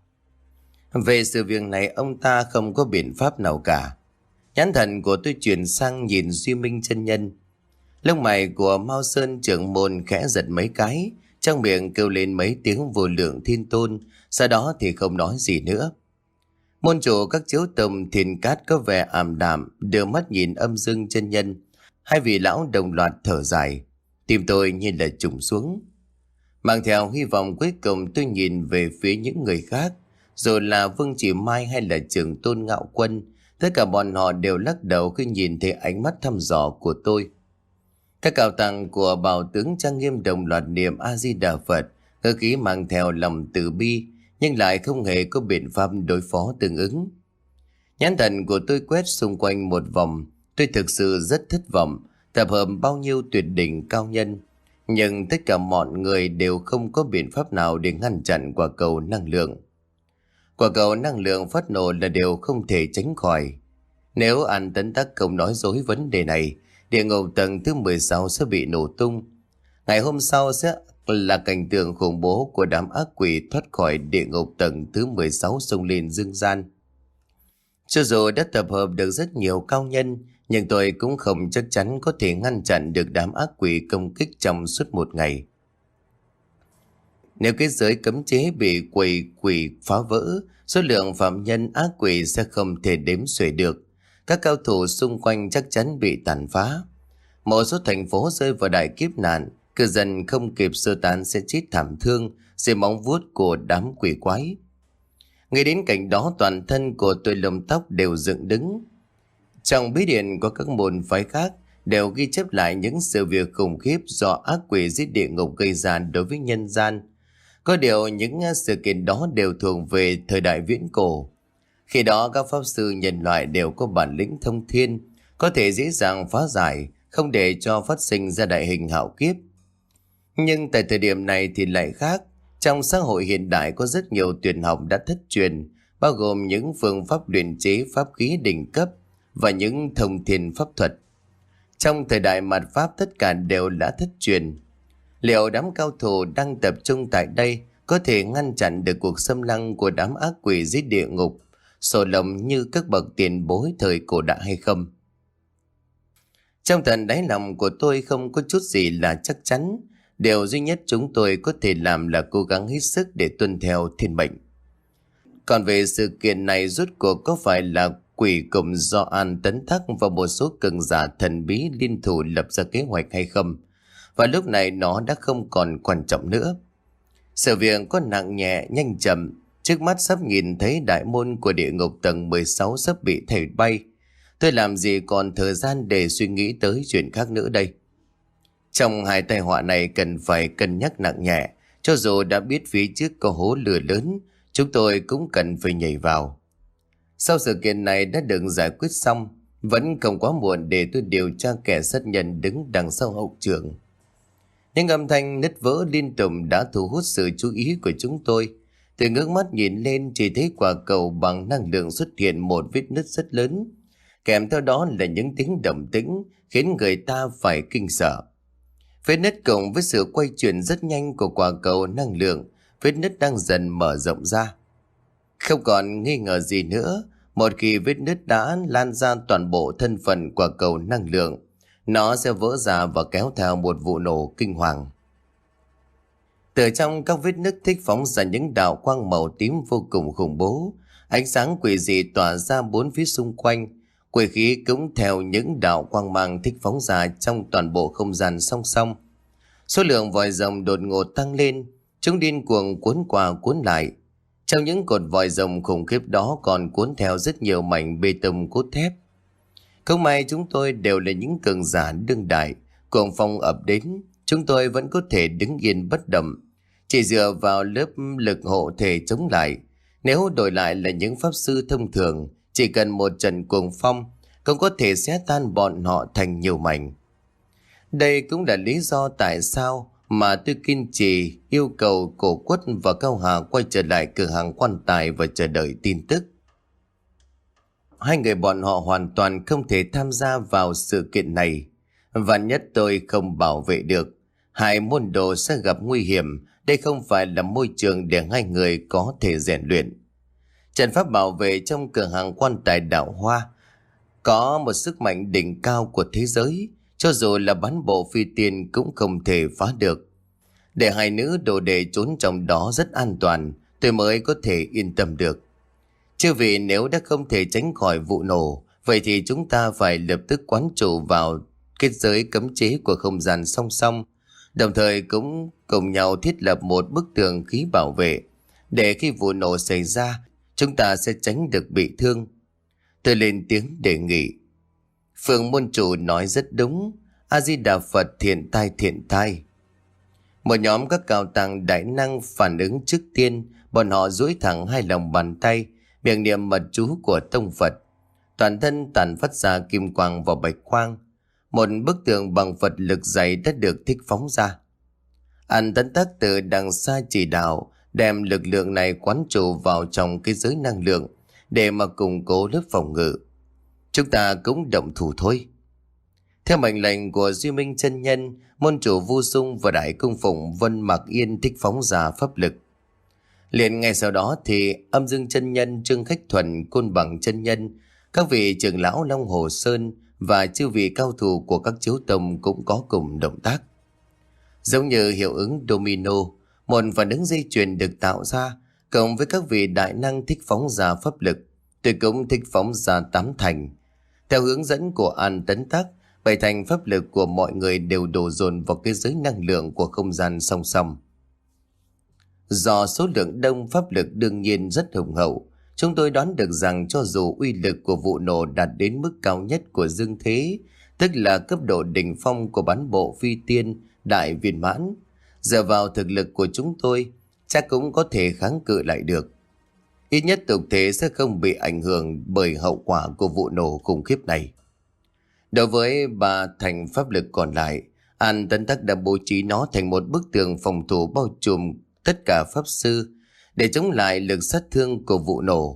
Về sự việc này ông ta không có biện pháp nào cả. Nhãn thần của tôi chuyển sang nhìn Duy Minh chân nhân. Lông mày của Mao Sơn trưởng môn khẽ giật mấy cái, trong miệng kêu lên mấy tiếng vô lượng thiên tôn, sau đó thì không nói gì nữa. Môn chủ các chiếu tông Thiền Cát có vẻ ảm đạm, đưa mắt nhìn Âm Dương chân nhân. Hai vị lão đồng loạt thở dài, tim tôi như là trùng xuống. Mang theo hy vọng cuối cùng tôi nhìn về phía những người khác, rồi là Vương Chỉ Mai hay là Trưởng Tôn Ngạo Quân. Tất cả bọn họ đều lắc đầu khi nhìn thấy ánh mắt thăm dò của tôi. Các cao tăng của Bảo Tướng trang nghiêm đồng loạt niệm A Di Đà Phật, ngữ khí mang theo lòng từ bi, nhưng lại không hề có biện pháp đối phó tương ứng. Nhãn thần của tôi quét xung quanh một vòng, tôi thực sự rất thất vọng, tập hợp bao nhiêu tuyệt đỉnh cao nhân, nhưng tất cả mọi người đều không có biện pháp nào để ngăn chặn quả cầu năng lượng. Quả cầu năng lượng phát nổ là điều không thể tránh khỏi. Nếu An Tấn Tắc không nói dối vấn đề này, địa ngục tầng thứ mười sáu sẽ bị nổ tung. Ngày hôm sau sẽ là cảnh tượng khủng bố của đám ác quỷ thoát khỏi địa ngục tầng thứ mười sáu xông lên dương gian. Cho dù đã tập hợp được rất nhiều cao nhân, nhưng tôi cũng không chắc chắn có thể ngăn chặn được đám ác quỷ công kích trong suốt một ngày. Nếu cái giới cấm chế bị quỷ quỷ phá vỡ, số lượng phạm nhân ác quỷ sẽ không thể đếm xuể được. Các cao thủ xung quanh chắc chắn bị tàn phá. Một số thành phố rơi vào đại kiếp nạn, cư dân không kịp sơ tán sẽ chết thảm thương dưới móng vuốt của đám quỷ quái. Ngay đến cảnh đó toàn thân của tôi lông tóc đều dựng đứng. Trong bí điển của các môn phái khác đều ghi chép lại những sự việc khủng khiếp do ác quỷ dưới địa ngục gây ra đối với nhân gian. Có điều những sự kiện đó đều thuộc về thời đại viễn cổ. Khi đó các pháp sư nhân loại đều có bản lĩnh thông thiên, có thể dễ dàng phá giải, không để cho phát sinh ra đại hình hạo kiếp. Nhưng tại thời điểm này thì lại khác. Trong xã hội hiện đại có rất nhiều tuyển học đã thất truyền, bao gồm những phương pháp luyện chế pháp khí đỉnh cấp và những thông thiên pháp thuật. Trong thời đại mạt Pháp tất cả đều đã thất truyền. Liệu đám cao thủ đang tập trung tại đây có thể ngăn chặn được cuộc xâm lăng của đám ác quỷ dưới địa ngục, sổ lồng như các bậc tiền bối thời cổ đại hay không? Trong tận đáy lòng của tôi không có chút gì là chắc chắn. Điều duy nhất chúng tôi có thể làm là cố gắng hết sức để tuân theo thiên mệnh. Còn về sự kiện này rốt cuộc có phải là quỷ cùng do An Tấn Thắc và một số cường giả thần bí liên thủ lập ra kế hoạch hay không? Và lúc này nó đã không còn quan trọng nữa. Sự việc có nặng nhẹ, nhanh chậm, trước mắt sắp nhìn thấy đại môn của địa ngục tầng mười sáu sắp bị thổi bay. Tôi làm gì còn thời gian để suy nghĩ tới chuyện khác nữa đây? Trong hai tai họa này cần phải cân nhắc nặng nhẹ, cho dù đã biết phía trước có hố lửa lớn, chúng tôi cũng cần phải nhảy vào. Sau sự kiện này đã được giải quyết xong, vẫn không quá muộn để tôi điều tra kẻ sát nhân đứng đằng sau hậu trường. Những âm thanh nứt vỡ liên tục đã thu hút sự chú ý của chúng tôi. Từ ngước mắt nhìn lên chỉ thấy quả cầu bằng năng lượng xuất hiện một vết nứt rất lớn. Kèm theo đó là những tiếng động tĩnh khiến người ta phải kinh sợ. Vết nứt cộng với sự quay chuyển rất nhanh của quả cầu năng lượng, vết nứt đang dần mở rộng ra. Không còn nghi ngờ gì nữa, một khi vết nứt đã lan ra toàn bộ thân phận quả cầu năng lượng, nó sẽ vỡ ra và kéo theo một vụ nổ kinh hoàng. Từ trong các vết nứt thích phóng ra những đạo quang màu tím vô cùng khủng bố, ánh sáng quỷ dị tỏa ra bốn phía xung quanh. Quỷ khí cũng theo những đạo quang mang thích phóng ra trong toàn bộ không gian song song. Số lượng vòi rồng đột ngột tăng lên, chúng điên cuồng cuốn qua cuốn lại. Trong những cột vòi rồng khủng khiếp đó còn cuốn theo rất nhiều mảnh bê tông cốt thép. Không may chúng tôi đều là những cường giả đương đại, cuồng phong ập đến, chúng tôi vẫn có thể đứng yên bất động, chỉ dựa vào lớp lực hộ thể chống lại. Nếu đổi lại là những pháp sư thông thường, chỉ cần một trận cuồng phong cũng có thể xé tan bọn họ thành nhiều mảnh. Đây cũng là lý do tại sao mà tôi kiên trì yêu cầu Cổ Quất và Cao Hà quay trở lại cửa hàng quan tài và chờ đợi tin tức. Hai người bọn họ hoàn toàn không thể tham gia vào sự kiện này. Vạn nhất tôi không bảo vệ được, hai môn đồ sẽ gặp nguy hiểm. Đây không phải là môi trường để hai người có thể rèn luyện. Trận pháp bảo vệ trong cửa hàng quan tài Đạo Hoa có một sức mạnh đỉnh cao của thế giới, cho dù là bán bộ phi tiên cũng không thể phá được. Để hai nữ đồ đệ trốn trong đó rất an toàn, tôi mới có thể yên tâm được. Chứ vì nếu đã không thể tránh khỏi vụ nổ, vậy thì chúng ta phải lập tức quán trụ vào kết giới cấm chế của không gian song song, đồng thời cũng cùng nhau thiết lập một bức tường khí bảo vệ, để khi vụ nổ xảy ra, chúng ta sẽ tránh được bị thương. Tôi lên tiếng đề nghị. Phượng môn chủ nói rất đúng. A Di Đà Phật, thiện tai thiện tai. Một nhóm các cao tăng đại năng phản ứng trước tiên. Bọn họ duỗi thẳng hai lòng bàn tay, miệng niệm mật chú của tông Phật. Toàn thân tản phát ra kim quang và bạch quang. Một bức tường bằng Phật lực dày đã được thích phóng ra. An Tấn Tắc từ đằng xa chỉ đạo, đem lực lượng này quán trụ vào trong cái giới năng lượng để mà củng cố lớp phòng ngự. Chúng ta cũng động thủ thôi. Theo mệnh lệnh của Duy Minh chân nhân, môn chủ Vu Sung và Đại Cung Phụng Vân Mạc Yên thích phóng ra pháp lực. Liền ngay sau đó thì Âm Dương chân nhân, Trương Khách Thuần, Côn Bằng chân nhân, các vị trưởng lão Long Hồ Sơn và chư vị cao thủ của các chiếu tông cũng có cùng động tác. Giống như hiệu ứng domino, một phản ứng dây chuyền được tạo ra, cộng với các vị đại năng thích phóng ra pháp lực, tôi cũng thích phóng ra tám thành. Theo hướng dẫn của An Tấn Tắc, bảy thành pháp lực của mọi người đều đổ dồn vào cái giới năng lượng của không gian song song. Do số lượng đông, pháp lực đương nhiên rất hùng hậu. Chúng tôi đoán được rằng cho dù uy lực của vụ nổ đạt đến mức cao nhất của dương thế, tức là cấp độ đỉnh phong của bán bộ phi tiên đại viên mãn, dựa vào thực lực của chúng tôi, chắc cũng có thể kháng cự lại được. Ít nhất tục thế sẽ không bị ảnh hưởng bởi hậu quả của vụ nổ khủng khiếp này. Đối với ba thành pháp lực còn lại, An Tấn Tắc đã bố trí nó thành một bức tường phòng thủ bao trùm tất cả pháp sư để chống lại lực sát thương của vụ nổ.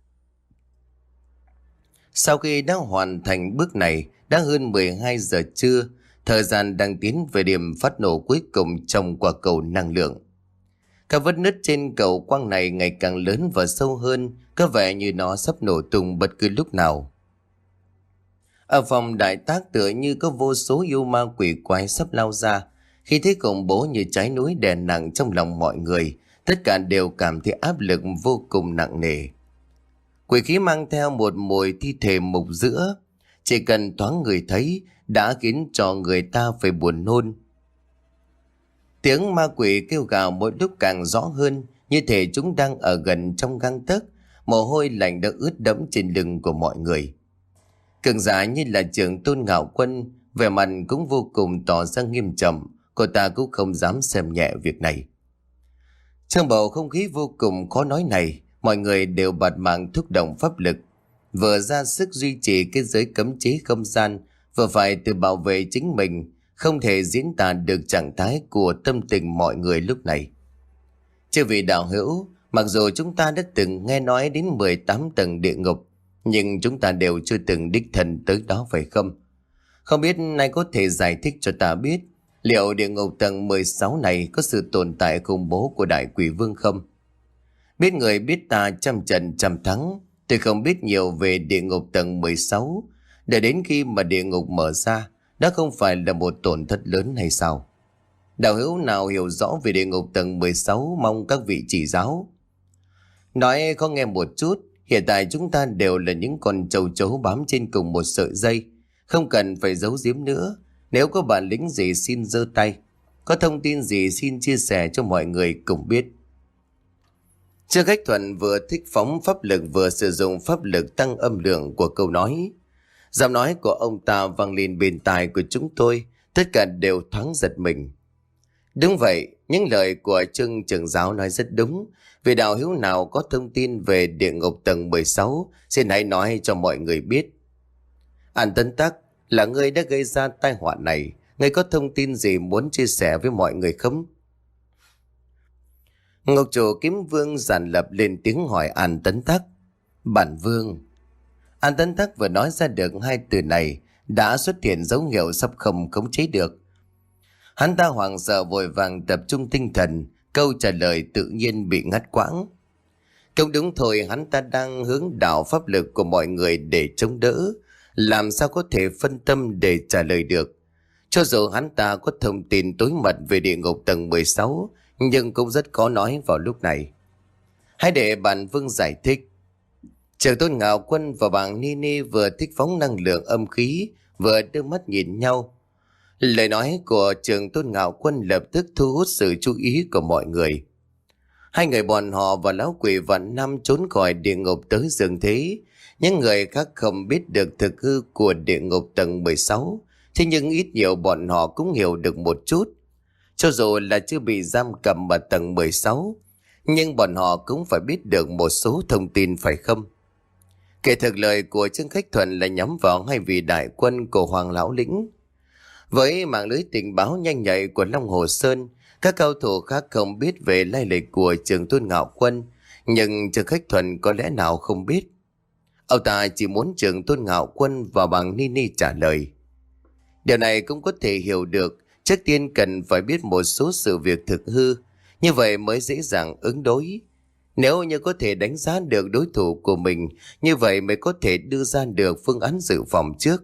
Sau khi đã hoàn thành bước này, đã hơn mười hai giờ trưa, thời gian đang tiến về điểm phát nổ cuối cùng trong quả cầu năng lượng. Các vết nứt trên cầu quang này ngày càng lớn và sâu hơn, có vẻ như nó sắp nổ tung bất cứ lúc nào. Ở phòng đại tác tựa như có vô số yêu ma quỷ quái sắp lao ra. Khi thấy khủng bố như trái núi đè nặng trong lòng mọi người, tất cả đều cảm thấy áp lực vô cùng nặng nề. Quỷ khí mang theo một mùi thi thể mục giữa, chỉ cần thoáng người thấy đã khiến cho người ta phải buồn nôn. Tiếng ma quỷ kêu gào mỗi lúc càng rõ hơn, như thể chúng đang ở gần trong gang tấc. Mồ hôi lạnh đã ướt đẫm trên lưng của mọi người. Cường giả như là Trưởng Tôn Ngạo Quân, vẻ mặt cũng vô cùng tỏ ra nghiêm trọng. Cô ta cũng không dám xem nhẹ việc này. Trong bầu không khí vô cùng khó nói này, mọi người đều bạt mạng thúc động pháp lực, vừa ra sức duy trì cái giới cấm chế không gian, vừa phải tự bảo vệ chính mình, không thể diễn tả được trạng thái của tâm tình mọi người lúc này. Chứ vì đạo hữu, mặc dù chúng ta đã từng nghe nói đến mười tám tầng địa ngục, nhưng chúng ta đều chưa từng đích thân tới đó phải không? Không biết nay có thể giải thích cho ta biết, liệu địa ngục tầng mười sáu này có sự tồn tại khủng bố của đại quỷ vương không? Biết người biết ta trăm trận trăm thắng, tôi không biết nhiều về địa ngục tầng mười sáu, để đến khi mà địa ngục mở ra, đó không phải là một tổn thất lớn hay sao? Đạo hữu nào hiểu rõ về địa ngục tầng mười sáu mong các vị chỉ giáo. Nói khó nghe một chút, hiện tại chúng ta đều là những con trâu chấu bám trên cùng một sợi dây, không cần phải giấu giếm nữa. Nếu có bản lĩnh gì xin giơ tay. Có thông tin gì xin chia sẻ cho mọi người cùng biết. Trương Khách Thuận vừa thích phóng pháp lực vừa sử dụng pháp lực tăng âm lượng của câu nói. Giọng nói của ông ta vang lên bên tai của chúng tôi, tất cả đều thoáng giật mình. Đúng vậy, những lời của Trương trưởng giáo nói rất đúng. Vì đạo hữu nào có thông tin về địa ngục tầng mười sáu, xin hãy nói cho mọi người biết. An Tấn Tắc, là ngươi đã gây ra tai họa này, ngươi có thông tin gì muốn chia sẻ với mọi người không? Ngọc Chủ Kiếm Vương giản lập lên tiếng hỏi An Tấn Tắc. Bản Vương. An Tấn Tắc vừa nói ra được hai từ này, đã xuất hiện dấu hiệu sắp không khống chế được. Hắn ta hoảng sợ vội vàng tập trung tinh thần, câu trả lời tự nhiên bị ngắt quãng. Không đúng thôi, hắn ta đang hướng đạo pháp lực của mọi người để chống đỡ, làm sao có thể phân tâm để trả lời được. Cho dù hắn ta có thông tin tối mật về địa ngục tầng mười sáu, nhưng cũng rất khó nói vào lúc này. Hãy để bản Vương giải thích. Trường Tôn Ngạo Quân và bàng Nini vừa thích phóng năng lượng âm khí, vừa đưa mắt nhìn nhau. Lời nói của Trường Tôn Ngạo Quân lập tức thu hút sự chú ý của mọi người. Hai người bọn họ và lão quỷ vạn năm trốn khỏi địa ngục tới dương thế. Những người khác không biết được thực hư của địa ngục tầng mười sáu, thế nhưng ít nhiều bọn họ cũng hiểu được một chút. Cho dù là chưa bị giam cầm ở tầng mười sáu, nhưng bọn họ cũng phải biết được một số thông tin phải không? Kể thực lời của Trương Khách Thuận là nhắm vào hai vị đại quân của Hoàng Lão Lĩnh. Với mạng lưới tình báo nhanh nhạy của Long Hồ Sơn, các cao thủ khác không biết về lai lịch của Trường Tôn Ngạo Quân, nhưng Trương Khách Thuận có lẽ nào không biết. Ông ta chỉ muốn Trường Tôn Ngạo Quân và bàng Nini trả lời. Điều này cũng có thể hiểu được, trước tiên cần phải biết một số sự việc thực hư, như vậy mới dễ dàng ứng đối. Nếu như có thể đánh giá được đối thủ của mình, như vậy mới có thể đưa ra được phương án dự phòng trước.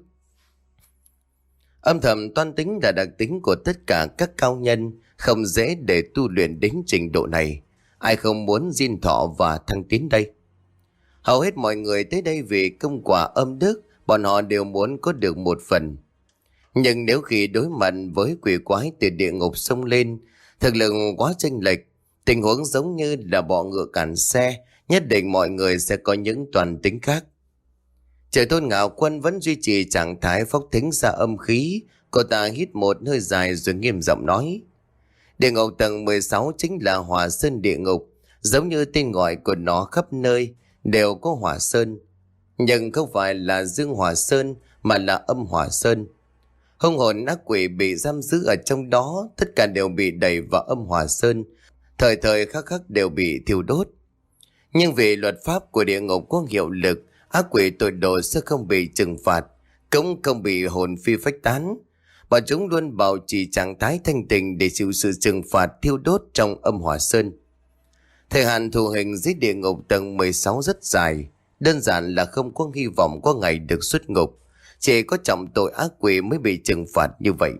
Âm thầm toan tính là đặc tính của tất cả các cao nhân, không dễ để tu luyện đến trình độ này. Ai không muốn diên thọ và thăng tiến đây? Hầu hết mọi người tới đây vì công quả âm đức, bọn họ đều muốn có được một phần. Nhưng nếu khi đối mặt với quỷ quái từ địa ngục xông lên, thực lực quá chênh lệch, tình huống giống như là bọ ngựa cản xe, nhất định mọi người sẽ có những toàn tính khác. Trời Tôn Ngạo Quân vẫn duy trì trạng thái phóng thính ra âm khí, cô ta hít một hơi dài rồi nghiêm giọng nói. Địa ngục tầng mười sáu chính là Hỏa Sơn địa ngục, giống như tên gọi của nó khắp nơi đều có hỏa sơn, nhưng không phải là dương hỏa sơn mà là âm hỏa sơn. Hung hồn ác quỷ bị giam giữ ở trong đó, tất cả đều bị đẩy vào âm hỏa sơn, thời thời khắc khắc đều bị thiêu đốt. Nhưng vì luật pháp của địa ngục có hiệu lực, ác quỷ tội đồ sẽ không bị trừng phạt, cũng không bị hồn phi phách tán. Bọn chúng luôn bảo trì trạng thái thanh tịnh để chịu sự trừng phạt thiêu đốt trong âm hỏa sơn. Thời hạn thụ hình dưới địa ngục tầng mười sáu rất dài, đơn giản là không có hy vọng có ngày được xuất ngục. Chỉ có trọng tội ác quỷ mới bị trừng phạt như vậy.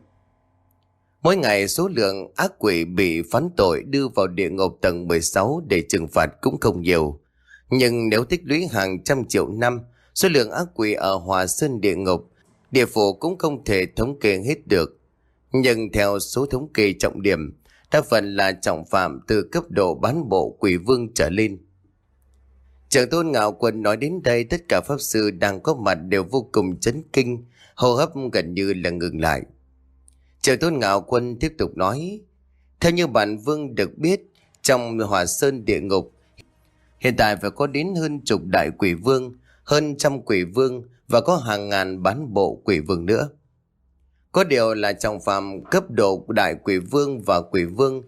Mỗi ngày số lượng ác quỷ bị phán tội đưa vào địa ngục tầng mười sáu để trừng phạt cũng không nhiều. Nhưng nếu tích lũy hàng trăm triệu năm, số lượng ác quỷ ở Hòa Sơn địa ngục, địa phủ cũng không thể thống kê hết được. Nhưng theo số thống kê trọng điểm, đa phần là trọng phạm từ cấp độ bán bộ quỷ vương trở lên. Trường Tôn Ngạo Quân nói đến đây, tất cả pháp sư đang có mặt đều vô cùng chấn kinh, hô hấp gần như là ngừng lại. Trường Tôn Ngạo Quân tiếp tục nói, theo như bản Vương được biết, trong Hỏa Sơn địa ngục, hiện tại phải có đến hơn chục đại quỷ vương, hơn trăm quỷ vương và có hàng ngàn bán bộ quỷ vương nữa. Có điều là trọng phạm cấp độ đại quỷ vương và quỷ vương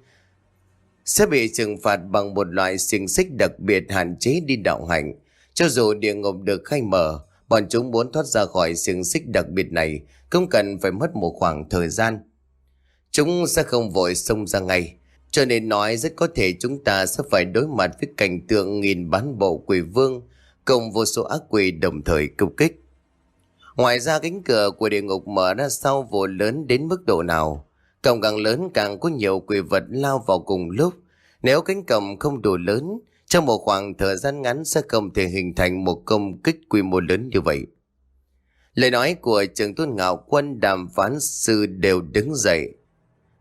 sẽ bị trừng phạt bằng một loại xiềng xích đặc biệt hạn chế đi đạo hành. Cho dù địa ngục được khai mở, bọn chúng muốn thoát ra khỏi xiềng xích đặc biệt này cũng cần phải mất một khoảng thời gian. Chúng sẽ không vội xông ra ngay, cho nên nói rất có thể chúng ta sẽ phải đối mặt với cảnh tượng nghìn bán bộ quỷ vương cùng vô số ác quỷ đồng thời công kích. Ngoài ra cánh cửa của địa ngục mở ra sau vô lớn đến mức độ nào, cổng càng lớn càng có nhiều quỷ vật lao vào cùng lúc. Nếu cánh cổng không đủ lớn, trong một khoảng thời gian ngắn sẽ không thể hình thành một công kích quy mô lớn như vậy. Lời nói của Trường Tôn Ngạo Quân, đàm phán sư đều đứng dậy.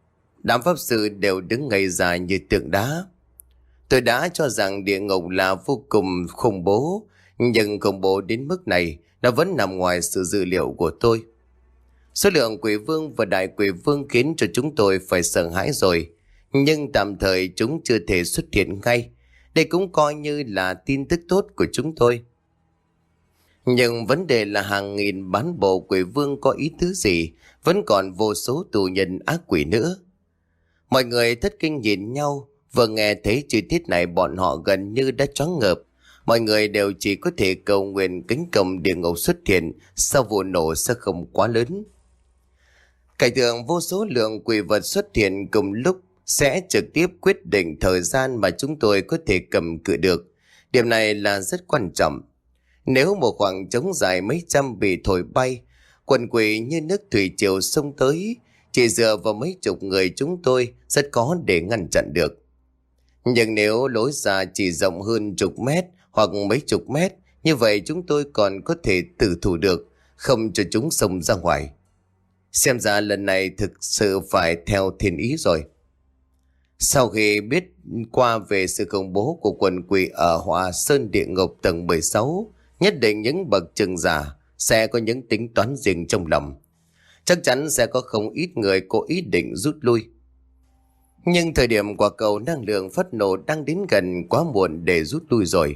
Đám pháp sư đều đứng ngây ra như tượng đá. Tôi đã cho rằng địa ngục là vô cùng khủng bố, nhưng khủng bố đến mức này nó vẫn nằm ngoài sự dự liệu của tôi. Số lượng quỷ vương và đại quỷ vương khiến cho chúng tôi phải sợ hãi rồi, nhưng tạm thời chúng chưa thể xuất hiện ngay. Đây cũng coi như là tin tức tốt của chúng tôi. Nhưng vấn đề là hàng nghìn bán bộ quỷ vương có ý tứ gì, vẫn còn vô số tù nhân ác quỷ nữa. Mọi người thất kinh nhìn nhau, vừa nghe thấy chi tiết này bọn họ gần như đã choáng ngợp. Mọi người đều chỉ có thể cầu nguyện kính cổng địa ngục xuất hiện sau vụ nổ sẽ không quá lớn. Cảnh tượng vô số lượng quỷ vật xuất hiện cùng lúc sẽ trực tiếp quyết định thời gian mà chúng tôi có thể cầm cự được. Điểm này là rất quan trọng. Nếu một khoảng trống dài mấy trăm bị thổi bay, quần quỷ như nước thủy triều xông tới, chỉ dựa vào mấy chục người chúng tôi rất khó để ngăn chặn được. Nhưng nếu lối ra chỉ rộng hơn chục mét hoặc mấy chục mét, như vậy chúng tôi còn có thể tự thủ được, không cho chúng xông ra ngoài. Xem ra lần này thực sự phải theo thiên ý rồi. Sau khi biết qua về sự khủng bố của quần quỷ ở Hòa Sơn địa ngục tầng mười sáu, nhất định những bậc trưởng giả sẽ có những tính toán riêng trong lòng. Chắc chắn sẽ có không ít người có ý định rút lui. Nhưng thời điểm quả cầu năng lượng phát nổ đang đến gần, quá muộn để rút lui rồi.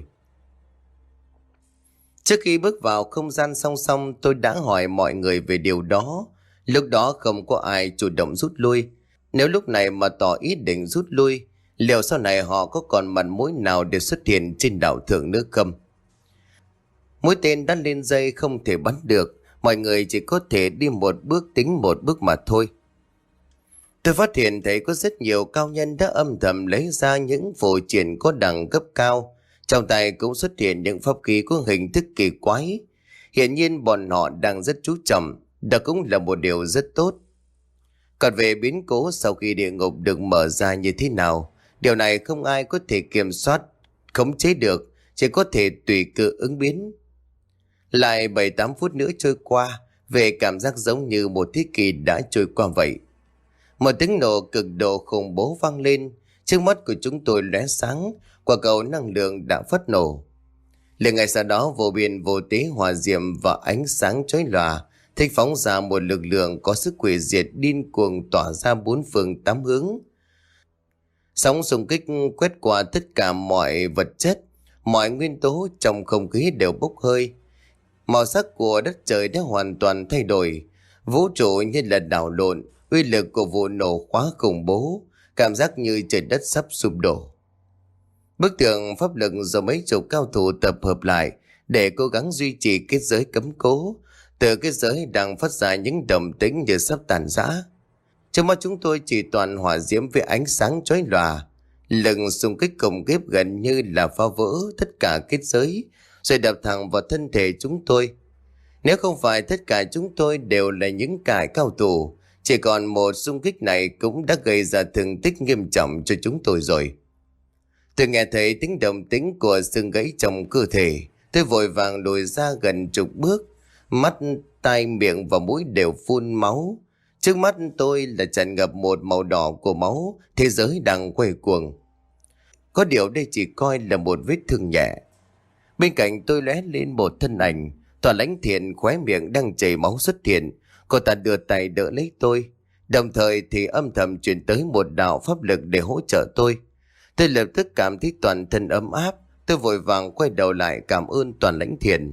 Trước khi bước vào không gian song song, tôi đã hỏi mọi người về điều đó. Lúc đó không có ai chủ động rút lui. Nếu lúc này mà tỏ ý định rút lui, liệu sau này họ có còn mặt mũi nào để xuất hiện trên đảo thượng nữa không? Mũi tên đã lên dây không thể bắn được, mọi người chỉ có thể đi một bước tính một bước mà thôi. Tôi phát hiện thấy có rất nhiều cao nhân đã âm thầm lấy ra những phổ triển có đẳng cấp cao. Trong tay cũng xuất hiện những pháp khí có hình thức kỳ quái. Hiển nhiên bọn họ đang rất chú trọng, đó cũng là một điều rất tốt. Còn về biến cố sau khi địa ngục được mở ra như thế nào, điều này không ai có thể kiểm soát, khống chế được, chỉ có thể tùy cơ ứng biến. Lại bảy tám phút nữa trôi qua, về cảm giác giống như một thế kỷ đã trôi qua vậy. Một tiếng nổ cực độ khủng bố vang lên, trước mắt của chúng tôi lóe sáng, quả cầu năng lượng đã phát nổ. Liền ngay sau đó vô biên vô tế hòa diệm và ánh sáng chói lòa, thích phóng ra một lực lượng có sức hủy diệt điên cuồng tỏa ra bốn phương tám hướng. Sóng xung kích quét qua tất cả mọi vật chất, mọi nguyên tố trong không khí đều bốc hơi. Màu sắc của đất trời đã hoàn toàn thay đổi, vũ trụ như là đảo lộn, uy lực của vụ nổ quá khủng bố, cảm giác như trời đất sắp sụp đổ. Bức tường pháp lực do mấy chục cao thủ tập hợp lại để cố gắng duy trì kết giới cấm cố. Từ kết giới đang phát ra những động tĩnh như sắp tàn rã. Trước mắt chúng tôi chỉ toàn hỏa diễm với ánh sáng chói lòa. Lực xung kích khủng khiếp gần như là phá vỡ tất cả kết giới, rồi đập thẳng vào thân thể chúng tôi. Nếu không phải tất cả chúng tôi đều là những kẻ cao thủ, chỉ còn một xung kích này cũng đã gây ra thương tích nghiêm trọng cho chúng tôi rồi. Tôi nghe thấy tiếng động tĩnh của xương gãy trong cơ thể, tôi vội vàng lùi ra gần chục bước, mắt, tai, miệng và mũi đều phun máu. Trước mắt tôi là tràn ngập một màu đỏ của máu, thế giới đang quay cuồng. Có điều đây chỉ coi là một vết thương nhẹ. Bên cạnh tôi lóe lên một thân ảnh, Tòa Lãnh Thiện khóe miệng đang chảy máu xuất hiện. Cô ta đưa tay đỡ lấy tôi, đồng thời thì âm thầm chuyển tới một đạo pháp lực để hỗ trợ tôi. Tôi lập tức cảm thấy toàn thân ấm áp, tôi vội vàng quay đầu lại cảm ơn Toàn Lãnh Thiện.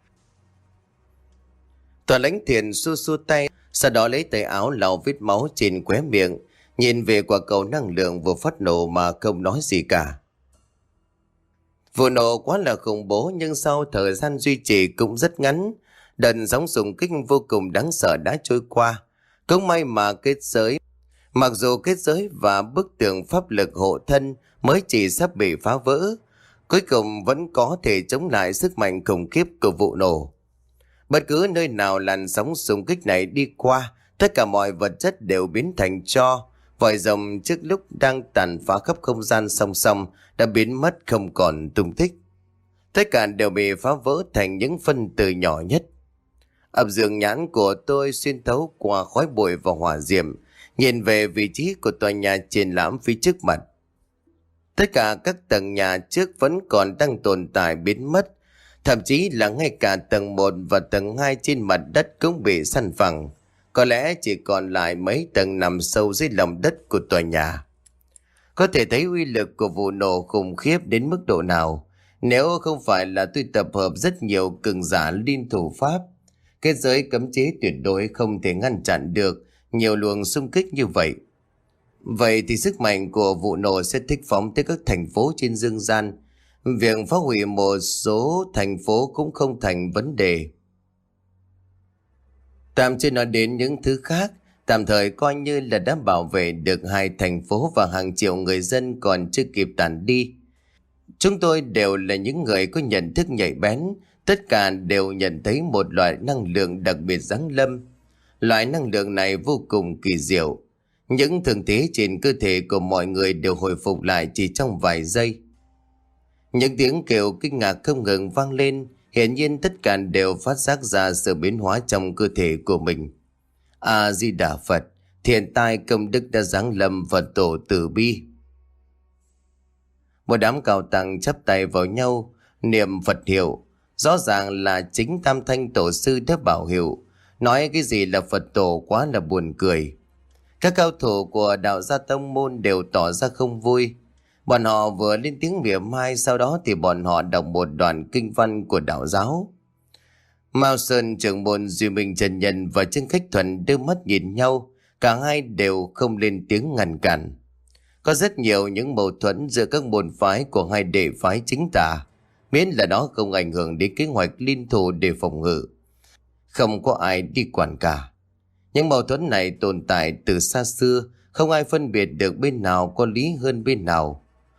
Toàn Lãnh Thiện xua xua tay, sau đó lấy tay áo lau vết máu trên khóe miệng, nhìn về quả cầu năng lượng vừa phát nổ mà không nói gì cả. Vụ nổ quá là khủng bố, nhưng sau thời gian duy trì cũng rất ngắn, đợt sóng xung kích vô cùng đáng sợ đã trôi qua. Cũng may mà kết giới, mặc dù kết giới và bức tường pháp lực hộ thân mới chỉ sắp bị phá vỡ, cuối cùng vẫn có thể chống lại sức mạnh khủng khiếp của vụ nổ. Bất cứ nơi nào làn sóng xung kích này đi qua, tất cả mọi vật chất đều biến thành tro. Vòi rồng trước lúc đang tàn phá khắp không gian song song đã biến mất không còn tung tích. Tất cả đều bị phá vỡ thành những phân tử nhỏ nhất. Ập dương nhãn của tôi xuyên thấu qua khói bụi và hỏa diệm, Nhìn về vị trí của tòa nhà triển lãm phía trước mặt. Tất cả các tầng nhà trước vẫn còn đang tồn tại biến mất. Thậm chí là ngay cả tầng một và tầng hai trên mặt đất cũng bị săn phẳng. Có lẽ chỉ còn lại mấy tầng nằm sâu dưới lòng đất của tòa nhà. Có thể thấy uy lực của vụ nổ khủng khiếp đến mức độ nào. Nếu không phải là tôi tập hợp rất nhiều cường giả liên thủ pháp, kết giới cấm chế tuyệt đối không thể ngăn chặn được nhiều luồng xung kích như vậy. Vậy thì sức mạnh của vụ nổ sẽ thích phóng tới các thành phố trên dương gian. Việc phá hủy một số thành phố cũng không thành vấn đề. Tạm chưa nói đến những thứ khác, tạm thời coi như là đã bảo vệ được hai thành phố và hàng triệu người dân còn chưa kịp tản đi. Chúng tôi đều là những người có nhận thức nhạy bén, tất cả đều nhận thấy một loại năng lượng đặc biệt giáng lâm. Loại năng lượng này vô cùng kỳ diệu. Những thương thế trên cơ thể của mọi người đều hồi phục lại chỉ trong vài giây. Những tiếng kêu kinh ngạc không ngừng vang lên, hiển nhiên tất cả đều phát giác ra sự biến hóa trong cơ thể của mình. A Di Đà Phật, thiện tai công đức đã giáng lâm, Phật tổ từ bi. Một đám cao tăng chắp tay vào nhau, niệm Phật hiệu. Rõ ràng là chính Tam Thanh Tổ sư đã bảo hiệu. Nói cái gì là Phật tổ quá là buồn cười. Các cao thủ của đạo gia tông môn đều tỏ ra không vui. Bọn họ vừa lên tiếng mỉa mai, sau đó thì bọn họ đọc một đoạn kinh văn của đạo giáo. Mao Sơn trưởng môn Duy Minh Chân Nhân và Trương Khách Thuần đưa mắt nhìn nhau, cả hai đều không lên tiếng ngăn cản. Có rất nhiều những mâu thuẫn giữa các môn phái của hai đệ phái chính tà, miễn là nó không ảnh hưởng đến kế hoạch liên thủ để phòng ngự. Không có ai đi quản cả. Những mâu thuẫn này tồn tại từ xa xưa, không ai phân biệt được bên nào có lý hơn bên nào.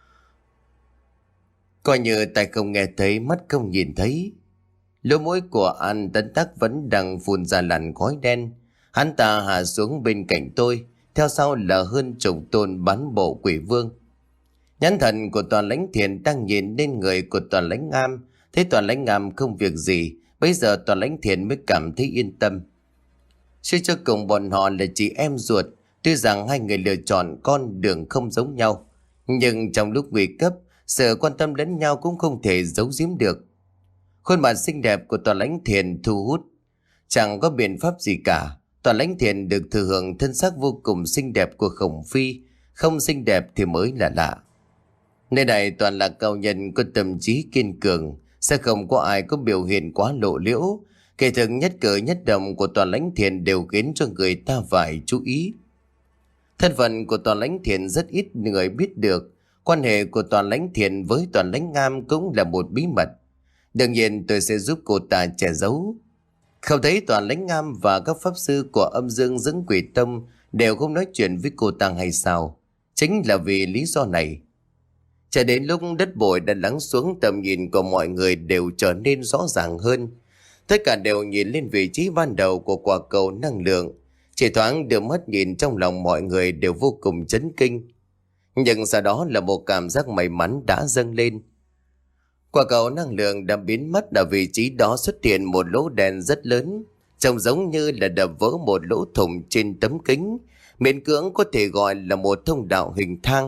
Coi như tai không nghe thấy, mắt không nhìn thấy. Lỗ mũi của An Tấn Tắc vẫn đang phun ra làn khói đen. Hắn ta hạ xuống bên cạnh tôi, theo sau là hơn chục tôn bán bộ quỷ vương. Nhãn thần của Toàn Lãnh Thiền đang nhìn lên người của Toàn Lãnh Am, thấy Toàn Lãnh Am không việc gì, bây giờ Toàn Lãnh Thiền mới cảm thấy yên tâm. Suy cho cùng bọn họ là chị em ruột, tuy rằng hai người lựa chọn con đường không giống nhau, nhưng trong lúc nguy cấp, sự quan tâm lẫn nhau cũng không thể giấu giếm được. Khuôn mặt xinh đẹp của Toàn Lãnh Thiền thu hút. Chẳng có biện pháp gì cả, Toàn Lãnh Thiền được thừa hưởng thân xác vô cùng xinh đẹp của Khổng Phi, không xinh đẹp thì mới là lạ. Nơi này toàn là cao nhân có tâm trí kiên cường, sẽ không có ai có biểu hiện quá lộ liễu. Kể thực nhất cử nhất động của Toàn Lãnh Thiền đều khiến cho người ta phải chú ý. Thân phận của Toàn Lãnh Thiền rất ít người biết được. Quan hệ của Toàn Lãnh Thiền với Toàn Lãnh Am cũng là một bí mật. Đương nhiên tôi sẽ giúp cô ta che giấu. Không thấy Toàn Lãnh Am và các pháp sư của Âm Dương Dưỡng Quỷ Tông đều không nói chuyện với cô ta hay sao? Chính là vì lý do này. Cho đến lúc đất bụi đã lắng xuống, tầm nhìn của mọi người đều trở nên rõ ràng hơn. Tất cả đều nhìn lên vị trí ban đầu của quả cầu năng lượng. Chỉ thoáng đưa mắt nhìn, trong lòng mọi người đều vô cùng chấn kinh. Nhưng sau đó là một cảm giác may mắn đã dâng lên. Quả cầu năng lượng đã biến mất, ở vị trí đó xuất hiện một lỗ đen rất lớn, trông giống như là đập vỡ một lỗ thủng trên tấm kính, miễn cưỡng có thể gọi là một thông đạo hình thang.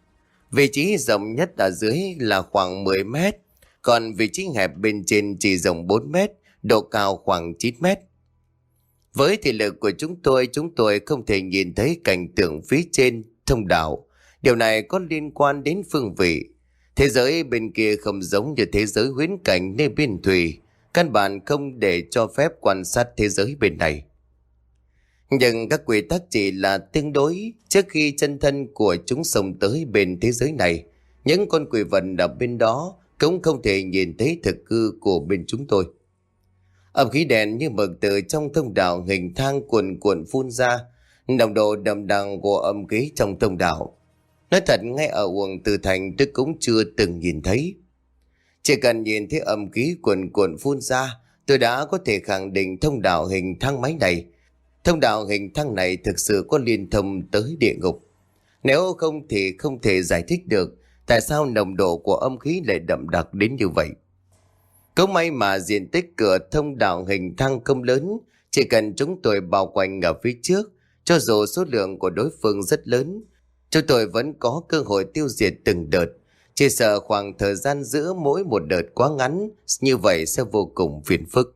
Vị trí rộng nhất ở dưới là khoảng mười mét, còn vị trí hẹp bên trên chỉ rộng bốn mét, độ cao khoảng chín mét. Với thị lực của chúng tôi, chúng tôi không thể nhìn thấy cảnh tượng phía trên thông đạo. Điều này có liên quan đến phương vị. Thế giới bên kia không giống như thế giới huyễn cảnh nơi biên thủy, căn bản không để cho phép quan sát thế giới bên này. Nhưng các quy tắc chỉ là tương đối. Trước khi chân thân của chúng xông tới bên thế giới này, những con quỷ vật ở bên đó cũng không thể nhìn thấy thực hư của bên chúng tôi. Âm khí đèn như mực từ trong thông đạo hình thang cuồn cuộn phun ra, nồng độ đậm đằng của âm khí trong thông đạo. Nói thật, ngay ở Uổng Từ Thành tôi cũng chưa từng nhìn thấy. Chỉ cần nhìn thấy âm khí cuồn cuộn phun ra, tôi đã có thể khẳng định thông đạo hình thang máy này, thông đạo hình thang này thực sự có liên thông tới địa ngục. Nếu không thì không thể giải thích được tại sao nồng độ của âm khí lại đậm đặc đến như vậy. Cũng may mà diện tích cửa thông đạo hình thang không lớn, chỉ cần chúng tôi bao quanh ở phía trước, Cho dù số lượng của đối phương rất lớn, chúng tôi vẫn có cơ hội tiêu diệt từng đợt. Chỉ sợ khoảng thời gian giữa mỗi một đợt quá ngắn, như vậy sẽ vô cùng phiền phức.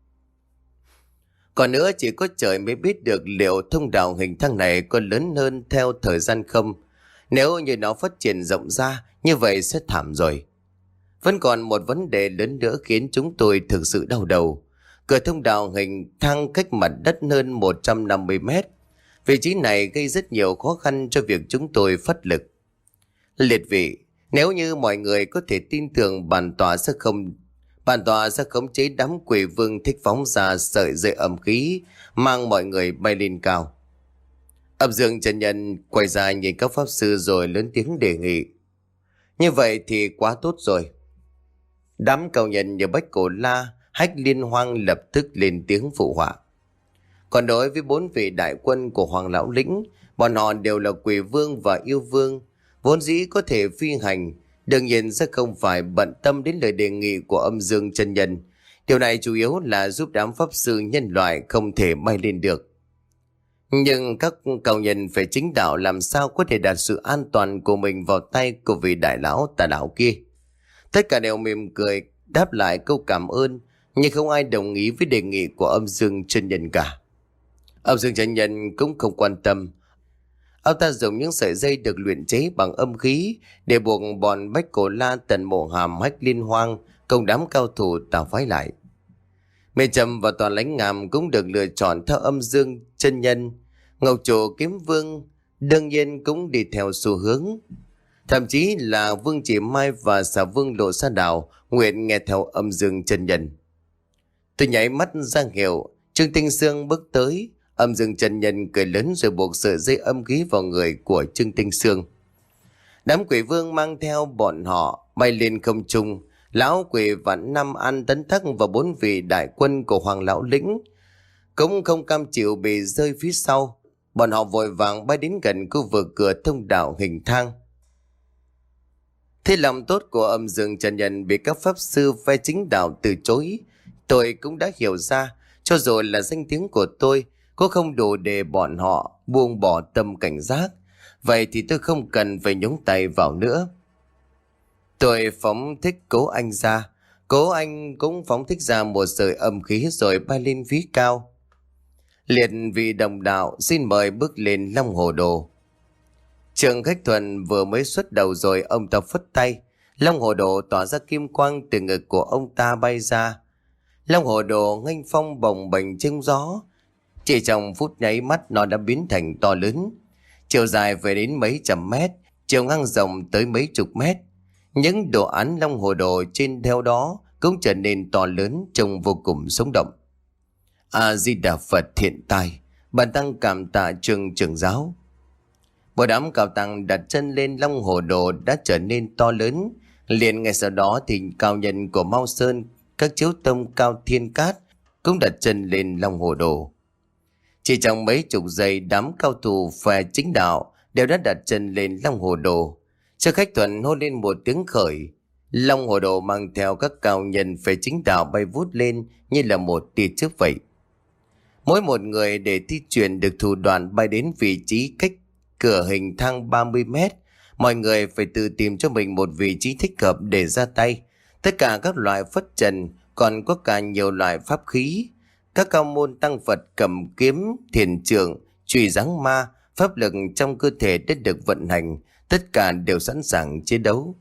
Còn nữa, chỉ có trời mới biết được liệu thông đạo hình thang này có lớn hơn theo thời gian không. Nếu như nó phát triển rộng ra, như vậy sẽ thảm rồi. Vẫn còn một vấn đề lớn nữa khiến chúng tôi thực sự đau đầu. Cửa thông đạo hình thang cách mặt đất hơn một trăm năm mươi mét. Vị trí này gây rất nhiều khó khăn cho việc chúng tôi phát lực. Liệt vị, nếu như mọi người có thể tin tưởng bản tọa sẽ không bản tọa sẽ khống chế đám quỷ vương thích phóng ra sợi dây âm khí, mang mọi người bay lên cao. Âm Dương chân nhân quay ra nhìn các pháp sư rồi lớn tiếng đề nghị. Như vậy thì quá tốt rồi. Đám cao nhân như Bách Cổ La, Hách Liên Hoang lập tức lên tiếng phụ họa. Còn đối với bốn vị đại quân của Hoàng Lão Lĩnh, bọn họ đều là quỷ vương và yêu vương, vốn dĩ có thể phi hành, đương nhiên sẽ không phải bận tâm đến lời đề nghị của Âm Dương chân nhân. Điều này chủ yếu là giúp đám pháp sư nhân loại không thể bay lên được. Nhưng các cao nhân phải chính đạo làm sao có thể đặt sự an toàn của mình vào tay của vị đại lão tà đạo kia. Tất cả đều mỉm cười đáp lại câu cảm ơn, nhưng không ai đồng ý với đề nghị của Âm Dương chân nhân cả. Âm Dương chân nhân cũng không quan tâm. Ông ta dùng những sợi dây được luyện chế bằng âm khí để buộc bọn Bách Cổ La, Tần Mộ Hàm, Hách Liên Hoang cùng đám cao thủ tào phái lại. Mê Trầm và Toàn Lãnh Ngàm cũng được lựa chọn theo Âm Dương chân nhân. Ngọc Trụ Kiếm Vương đương nhiên cũng đi theo xu hướng. Thậm chí là Vương Chỉ Mai và Xà Vương Lộ Sa Đào nguyện nghe theo Âm Dương chân nhân. Tôi nháy mắt ra hiệu, Trương Tinh Sương bước tới. Âm Dương chân nhân cười lớn rồi buộc sợi dây âm khí vào người của Trương Tinh Sương. Đám quỷ vương mang theo bọn họ bay lên không trung. Lão quỷ Vạn Năm An Tấn Thắc và bốn vị đại quân của Hoàng Lão Lĩnh cũng không cam chịu bị rơi phía sau. Bọn họ vội vàng bay đến gần khu vực cửa thông đạo hình thang. Thế lòng tốt của Âm Dương chân nhân bị các pháp sư phe chính đạo từ chối. Tôi cũng đã hiểu ra, cho dù là danh tiếng của tôi có không đủ để bọn họ buông bỏ tâm cảnh giác, vậy thì tôi không cần phải nhúng tay vào nữa. Tôi phóng thích Cố Anh ra, Cố Anh cũng phóng thích ra một sợi âm khí rồi bay lên phía cao. Liệt vị đồng đạo xin mời bước lên Long Hồ Đồ. Trường Khách Thuần vừa mới xuất đầu rồi ông ta phất tay, Long Hồ Đồ tỏa ra kim quang từ ngực của ông ta bay ra. Long Hồ Đồ nghênh phong bồng bềnh trong gió. Chỉ trong phút nháy mắt nó đã biến thành to lớn, chiều dài về đến mấy trăm mét, chiều ngang rộng tới mấy chục mét. Những đồ án Long Hồ Đồ trên theo đó cũng trở nên to lớn, trông vô cùng sống động. A Di Đà Phật thiện tài, bản tăng cảm tạ Trương trưởng giáo. Bộ đám cao tăng đặt chân lên Long Hồ Đồ đã trở nên to lớn. Liền ngay sau đó thì cao nhân của Mao Sơn, các chiếu tông Cao Thiên Cát cũng đặt chân lên Long Hồ Đồ. Chỉ trong mấy chục giây, đám cao thủ phe chính đạo đều đã đặt chân lên Long Hồ Đồ. Sư Khách Thuần hô lên một tiếng khởi, Long Hồ Đồ mang theo các cao nhân phe chính đạo bay vút lên như là một tia chớp vậy. Mỗi một người để thi chuyển được thủ đoạn bay đến vị trí cách cửa hình thang ba mươi mét. Mọi người phải tự tìm cho mình một vị trí thích hợp để ra tay. Tất cả các loại phất trần, còn có cả nhiều loại pháp khí. Các cao môn tăng Phật cầm kiếm, thiền trượng, chùy giáng ma, pháp lực trong cơ thể đã được vận hành, tất cả đều sẵn sàng chiến đấu.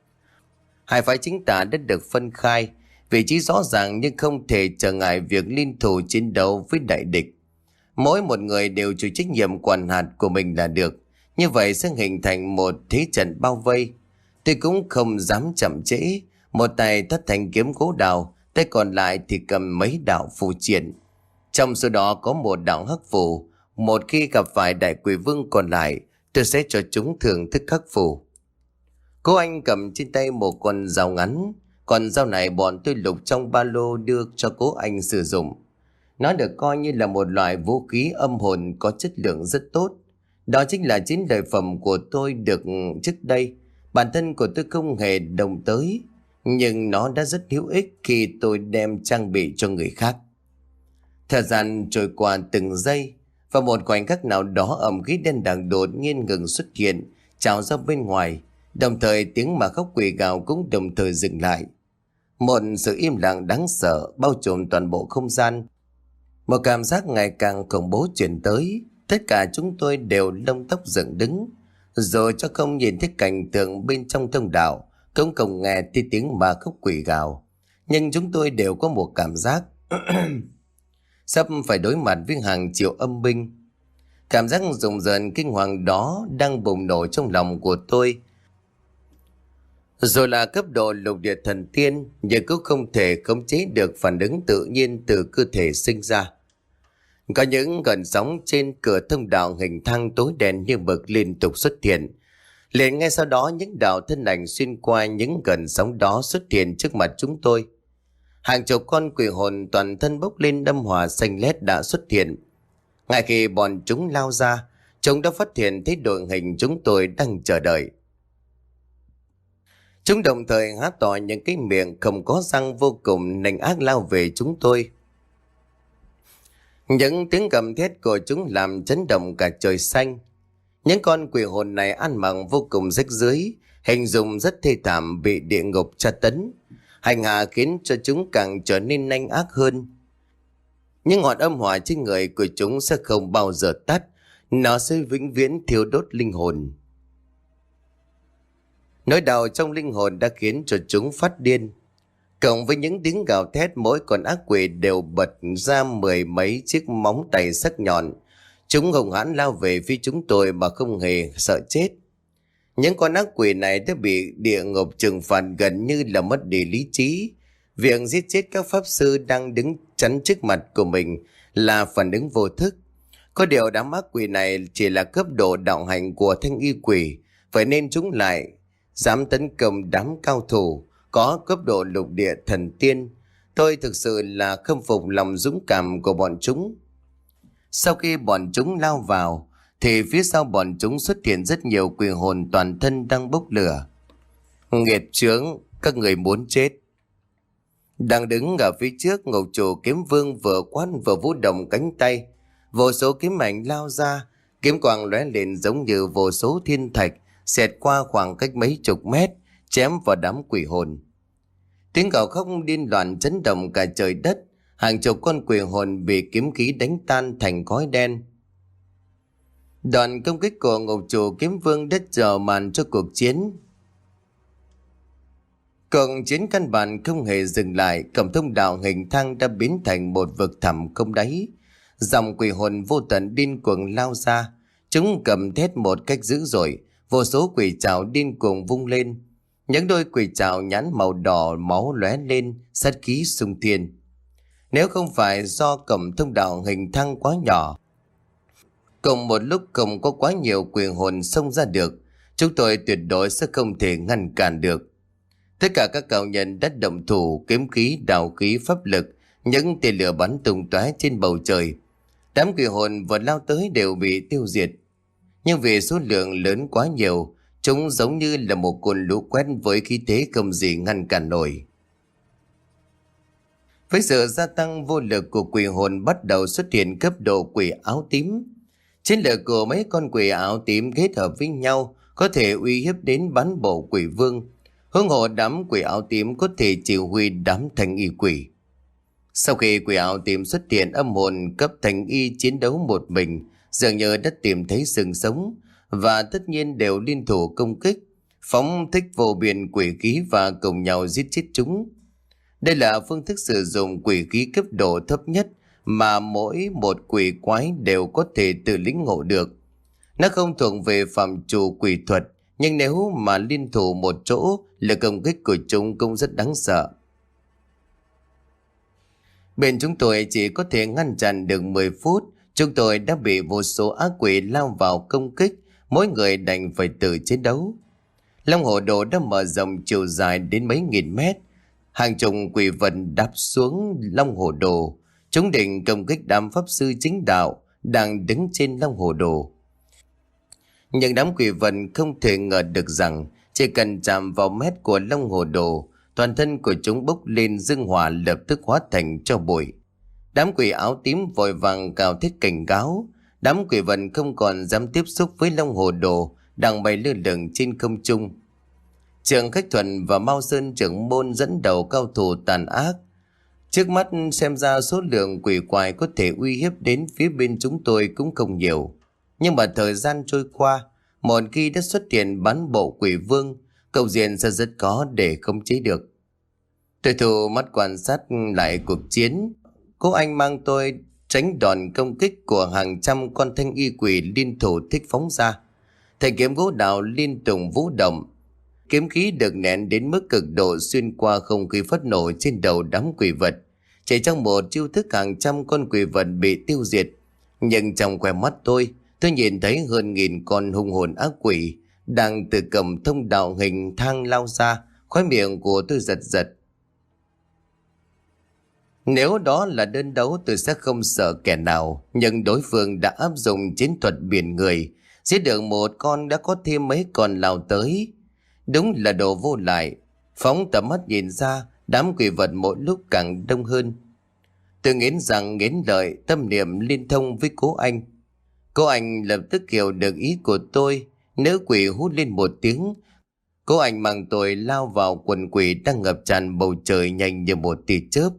Hai phái chính tả đã được phân khai, vị trí rõ ràng nhưng không thể trở ngại việc liên thủ chiến đấu với đại địch. Mỗi một người đều chịu trách nhiệm quản hạt của mình là được, như vậy sẽ hình thành một thế trận bao vây. Tôi cũng không dám chậm trễ, một tay thất thành kiếm Cố Đào, tay còn lại thì cầm mấy đạo phù triển. Trong số đó có một đạo hắc phù. Một khi gặp phải đại quỷ vương còn lại, tôi sẽ cho chúng thưởng thức khắc phù. Cố Anh cầm trên tay một con dao ngắn. Con dao này bọn tôi lục trong ba lô đưa cho Cố Anh sử dụng. Nó được coi như là một loại vũ khí âm hồn có chất lượng rất tốt. Đó chính là chiến lợi phẩm của tôi được trước đây. Bản thân của tôi không hề đồng tới, nhưng nó đã rất hữu ích khi tôi đem trang bị cho người khác. Thời gian trôi qua từng giây, Và một khoảnh khắc nào đó ẩm khí đen đặc đột nhiên ngừng xuất hiện, trào ra bên ngoài. Đồng thời tiếng mà khóc quỷ gào cũng đồng thời dừng lại. Một sự im lặng đáng sợ bao trùm toàn bộ không gian. Một cảm giác ngày càng khủng bố chuyển tới. Tất cả chúng tôi đều lông tóc dựng đứng. Rồi cho không nhìn thấy cảnh tượng bên trong thông đạo, không cùng nghe thấy tiếng mà khóc quỷ gào. Nhưng chúng tôi đều có một cảm giác sắp phải đối mặt với hàng triệu âm binh. Cảm giác rùng rợn kinh hoàng đó đang bùng nổ trong lòng của tôi. Rồi là cấp độ lục địa thần tiên, nhưng cũng không thể khống chế được phản ứng tự nhiên từ cơ thể sinh ra. Có những gần sóng trên cửa thông đạo hình thang tối đen như mực liên tục xuất hiện. Liền ngay sau đó những đạo thân ảnh xuyên qua những gần sóng đó xuất hiện trước mặt chúng tôi. Hàng chục con quỷ hồn toàn thân bốc lên đâm hỏa xanh lét đã xuất hiện. Ngay khi bọn chúng lao ra, chúng đã phát hiện thấy đội hình chúng tôi đang chờ đợi. Chúng đồng thời há to những cái miệng không có răng vô cùng nành ác lao về chúng tôi. Những tiếng gầm thét của chúng làm chấn động cả trời xanh. Những con quỷ hồn này ăn mặc vô cùng rách rưới, hình dung rất thê thảm, bị địa ngục tra tấn. Hành hạ khiến cho chúng càng trở nên nanh ác hơn. Nhưng ngọn âm hỏa trên người của chúng sẽ không bao giờ tắt, nó sẽ vĩnh viễn thiêu đốt linh hồn. Nỗi đau trong linh hồn đã khiến cho chúng phát điên. Cộng với những tiếng gào thét, mỗi con ác quỷ đều bật ra mười mấy chiếc móng tay sắc nhọn. Chúng hùng hãn lao về phía chúng tôi mà không hề sợ chết. Những con ác quỷ này đã bị địa ngục trừng phạt gần như là mất đi lý trí. Việc giết chết các pháp sư đang đứng chắn trước mặt của mình là phản ứng vô thức. Có điều đám ác quỷ này chỉ là cấp độ đạo hành của thanh y quỷ, vậy nên chúng lại dám tấn công đám cao thủ có cấp độ lục địa thần tiên. Tôi thực sự là khâm phục lòng dũng cảm của bọn chúng. Sau khi bọn chúng lao vào, thì phía sau bọn chúng xuất hiện rất nhiều quỷ hồn toàn thân đang bốc lửa. Nghiệt chướng, các người muốn chết. Đang đứng ở phía trước, ngục chủ kiếm vương vừa quát vừa vũ động cánh tay. Vô số kiếm ảnh lao ra, kiếm quang lóe lên giống như vô số thiên thạch, xẹt qua khoảng cách mấy chục mét, chém vào đám quỷ hồn. Tiếng gào khóc điên loạn chấn động cả trời đất, hàng chục con quỷ hồn bị kiếm khí đánh tan thành khói đen. Đoàn công kích của ngục chủ kiếm vương đất dở màn cho cuộc chiến. Cuộc chiến căn bản không hề dừng lại, cổng thông đạo hình thang đã biến thành một vực thẳm không đáy. Dòng quỷ hồn vô tận điên cuồng lao ra, chúng cầm thét một cách dữ dội, vô số quỷ trảo điên cuồng vung lên. Những đôi quỷ trảo nhãn màu đỏ máu lóe lên, sát khí xung thiên. Nếu không phải do cổng thông đạo hình thang quá nhỏ, cùng một lúc không có quá nhiều quỷ hồn xông ra được, chúng tôi tuyệt đối sẽ không thể ngăn cản được. Tất cả các cao nhân đã động thủ, kiếm khí, đạo khí, pháp lực, những tia lửa bắn tung tóe trên bầu trời. Đám quỷ hồn vừa lao tới đều bị tiêu diệt. Nhưng vì số lượng lớn quá nhiều, chúng giống như là một cơn lũ quét với khí thế không gì ngăn cản nổi. Với sự gia tăng vô lực của quỷ hồn bắt đầu xuất hiện cấp độ quỷ áo tím. Chiến lược của mấy con quỷ áo tím kết hợp với nhau có thể uy hiếp đến bán bộ quỷ vương. Hướng hộ đám quỷ áo tím có thể chỉ huy đám thanh y quỷ. Sau khi quỷ áo tím xuất hiện, âm hồn cấp thanh y chiến đấu một mình, dường như đã tìm thấy sừng sống, và tất nhiên đều liên thủ công kích, phóng thích vô biên quỷ khí và cùng nhau giết chết chúng. Đây là phương thức sử dụng quỷ khí cấp độ thấp nhất mà mỗi một quỷ quái đều có thể tự lĩnh ngộ được. Nó không thuộc về phạm trù quỷ thuật, nhưng nếu mà liên thủ một chỗ, lực công kích của chúng cũng rất đáng sợ. Bên chúng tôi chỉ có thể ngăn chặn được mười phút, chúng tôi đã bị vô số ác quỷ lao vào công kích, mỗi người đành phải tự chiến đấu. Long Hổ Đồ đã mở rộng chiều dài đến mấy nghìn mét. Hàng chục quỷ vật đáp xuống Long Hổ Đồ, chúng định công kích đám pháp sư chính đạo đang đứng trên Long Hổ Đồ. Nhưng đám quỷ vật không thể ngờ được rằng chỉ cần chạm vào mét của Long Hổ Đồ, toàn thân của chúng bốc lên dương hỏa, lập tức hóa thành tro bụi. Đám quỷ áo tím vội vàng cào thiết cảnh cáo, Đám quỷ vật không còn dám tiếp xúc với Long Hồ Đồ đang bay lơ lửng trên không trung. Trường Khách Thuần và Mao Sơn trưởng môn dẫn đầu cao thủ tàn ác. Trước mắt xem ra số lượng quỷ quái có thể uy hiếp đến phía bên chúng tôi cũng không nhiều. Nhưng mà thời gian trôi qua, một khi đã xuất hiện bán bộ quỷ vương, cậu diện sẽ rất khó để khống chế được. Tôi thủ mắt quan sát lại cuộc chiến. Cô anh mang tôi tránh đòn công kích của hàng trăm con thanh y quỷ liên thủ thích phóng ra. Thầy kiếm gỗ đào liên tục vũ động. Kiếm khí được nén đến mức cực độ xuyên qua không khí phát nổ trên đầu đám quỷ vật. Chỉ trong một chiêu thức hàng trăm con quỷ vật bị tiêu diệt. Nhưng trong khoe mắt tôi, tôi nhìn thấy hơn nghìn con hung hồn ác quỷ đang từ cầm thông đạo hình thang lao ra, khóe miệng của tôi giật giật. Nếu đó là đơn đấu tôi sẽ không sợ kẻ nào, nhưng đối phương đã áp dụng chiến thuật biển người, giết được một con đã có thêm mấy con lao tới. Đúng là đồ vô lại. Phóng tầm mắt nhìn ra, đám quỷ vật mỗi lúc càng đông hơn. Tôi nghiến rằng nghiến lợi, tâm niệm liên thông với cố anh. Cô anh lập tức hiểu được ý của tôi. Nữ quỷ hút lên một tiếng. Cô anh mang tôi lao vào quần quỷ đang ngập tràn bầu trời nhanh như một tia chớp.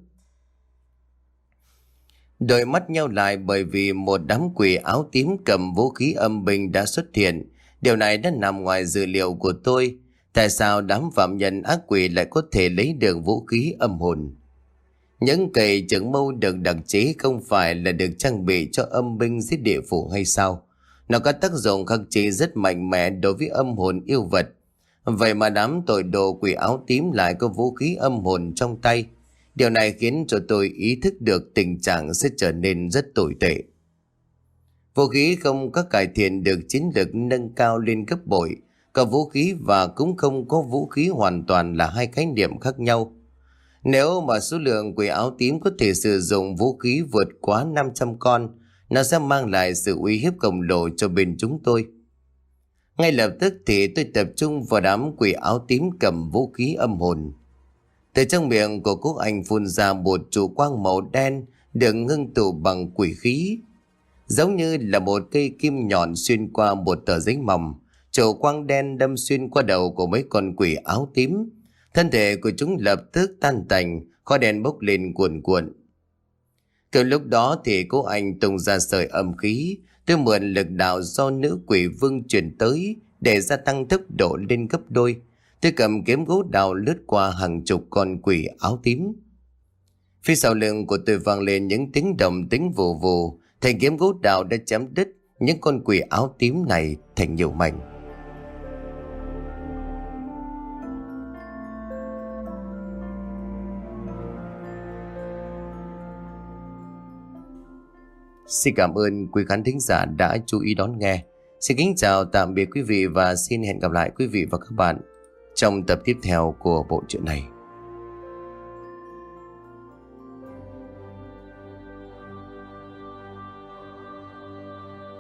Đôi mắt nhau lại bởi vì một đám quỷ áo tím cầm vũ khí âm binh đã xuất hiện. Điều này đã nằm ngoài dự liệu của tôi. Tại sao đám phạm nhân ác quỷ lại có thể lấy được vũ khí âm hồn? Những cây trưởng mâu được đặc chế không phải là được trang bị cho âm binh giết địa phủ hay sao? Nó có tác dụng khắc chế rất mạnh mẽ đối với âm hồn yêu vật. Vậy mà đám tội đồ quỷ áo tím lại có vũ khí âm hồn trong tay. Điều này khiến cho tôi ý thức được tình trạng sẽ trở nên rất tồi tệ. Vũ khí không có cải thiện được chiến lược nâng cao lên gấp bội. Cả vũ khí và cũng không có vũ khí hoàn toàn là hai khái niệm khác nhau. Nếu mà số lượng quỷ áo tím có thể sử dụng vũ khí vượt quá năm trăm con, nó sẽ mang lại sự uy hiếp khổng lồ cho bên chúng tôi. Ngay lập tức thì tôi tập trung vào đám quỷ áo tím cầm vũ khí âm hồn. Từ trong miệng của cô anh phun ra một trụ quang màu đen được ngưng tụ bằng quỷ khí. Giống như là một cây kim nhọn xuyên qua một tờ giấy mỏng. Trụ quang đen đâm xuyên qua đầu của mấy con quỷ áo tím. Thân thể của chúng lập tức tan tành, khói đen bốc lên cuồn cuộn. Từ lúc đó thì cô anh tung ra sợi âm khí. Tôi mượn lực đạo do nữ quỷ vương chuyển tới để gia tăng tốc độ lên gấp đôi. Tôi cầm kiếm gỗ đào lướt qua hàng chục con quỷ áo tím. Phía sau lưng của tôi vang lên những tiếng động tính vù vù. Thành kiếm gỗ đào đã chém đứt những con quỷ áo tím này thành nhiều mảnh. Xin cảm ơn quý khán thính giả đã chú ý đón nghe. Xin kính chào tạm biệt quý vị và xin hẹn gặp lại quý vị và các bạn trong tập tiếp theo của bộ truyện này.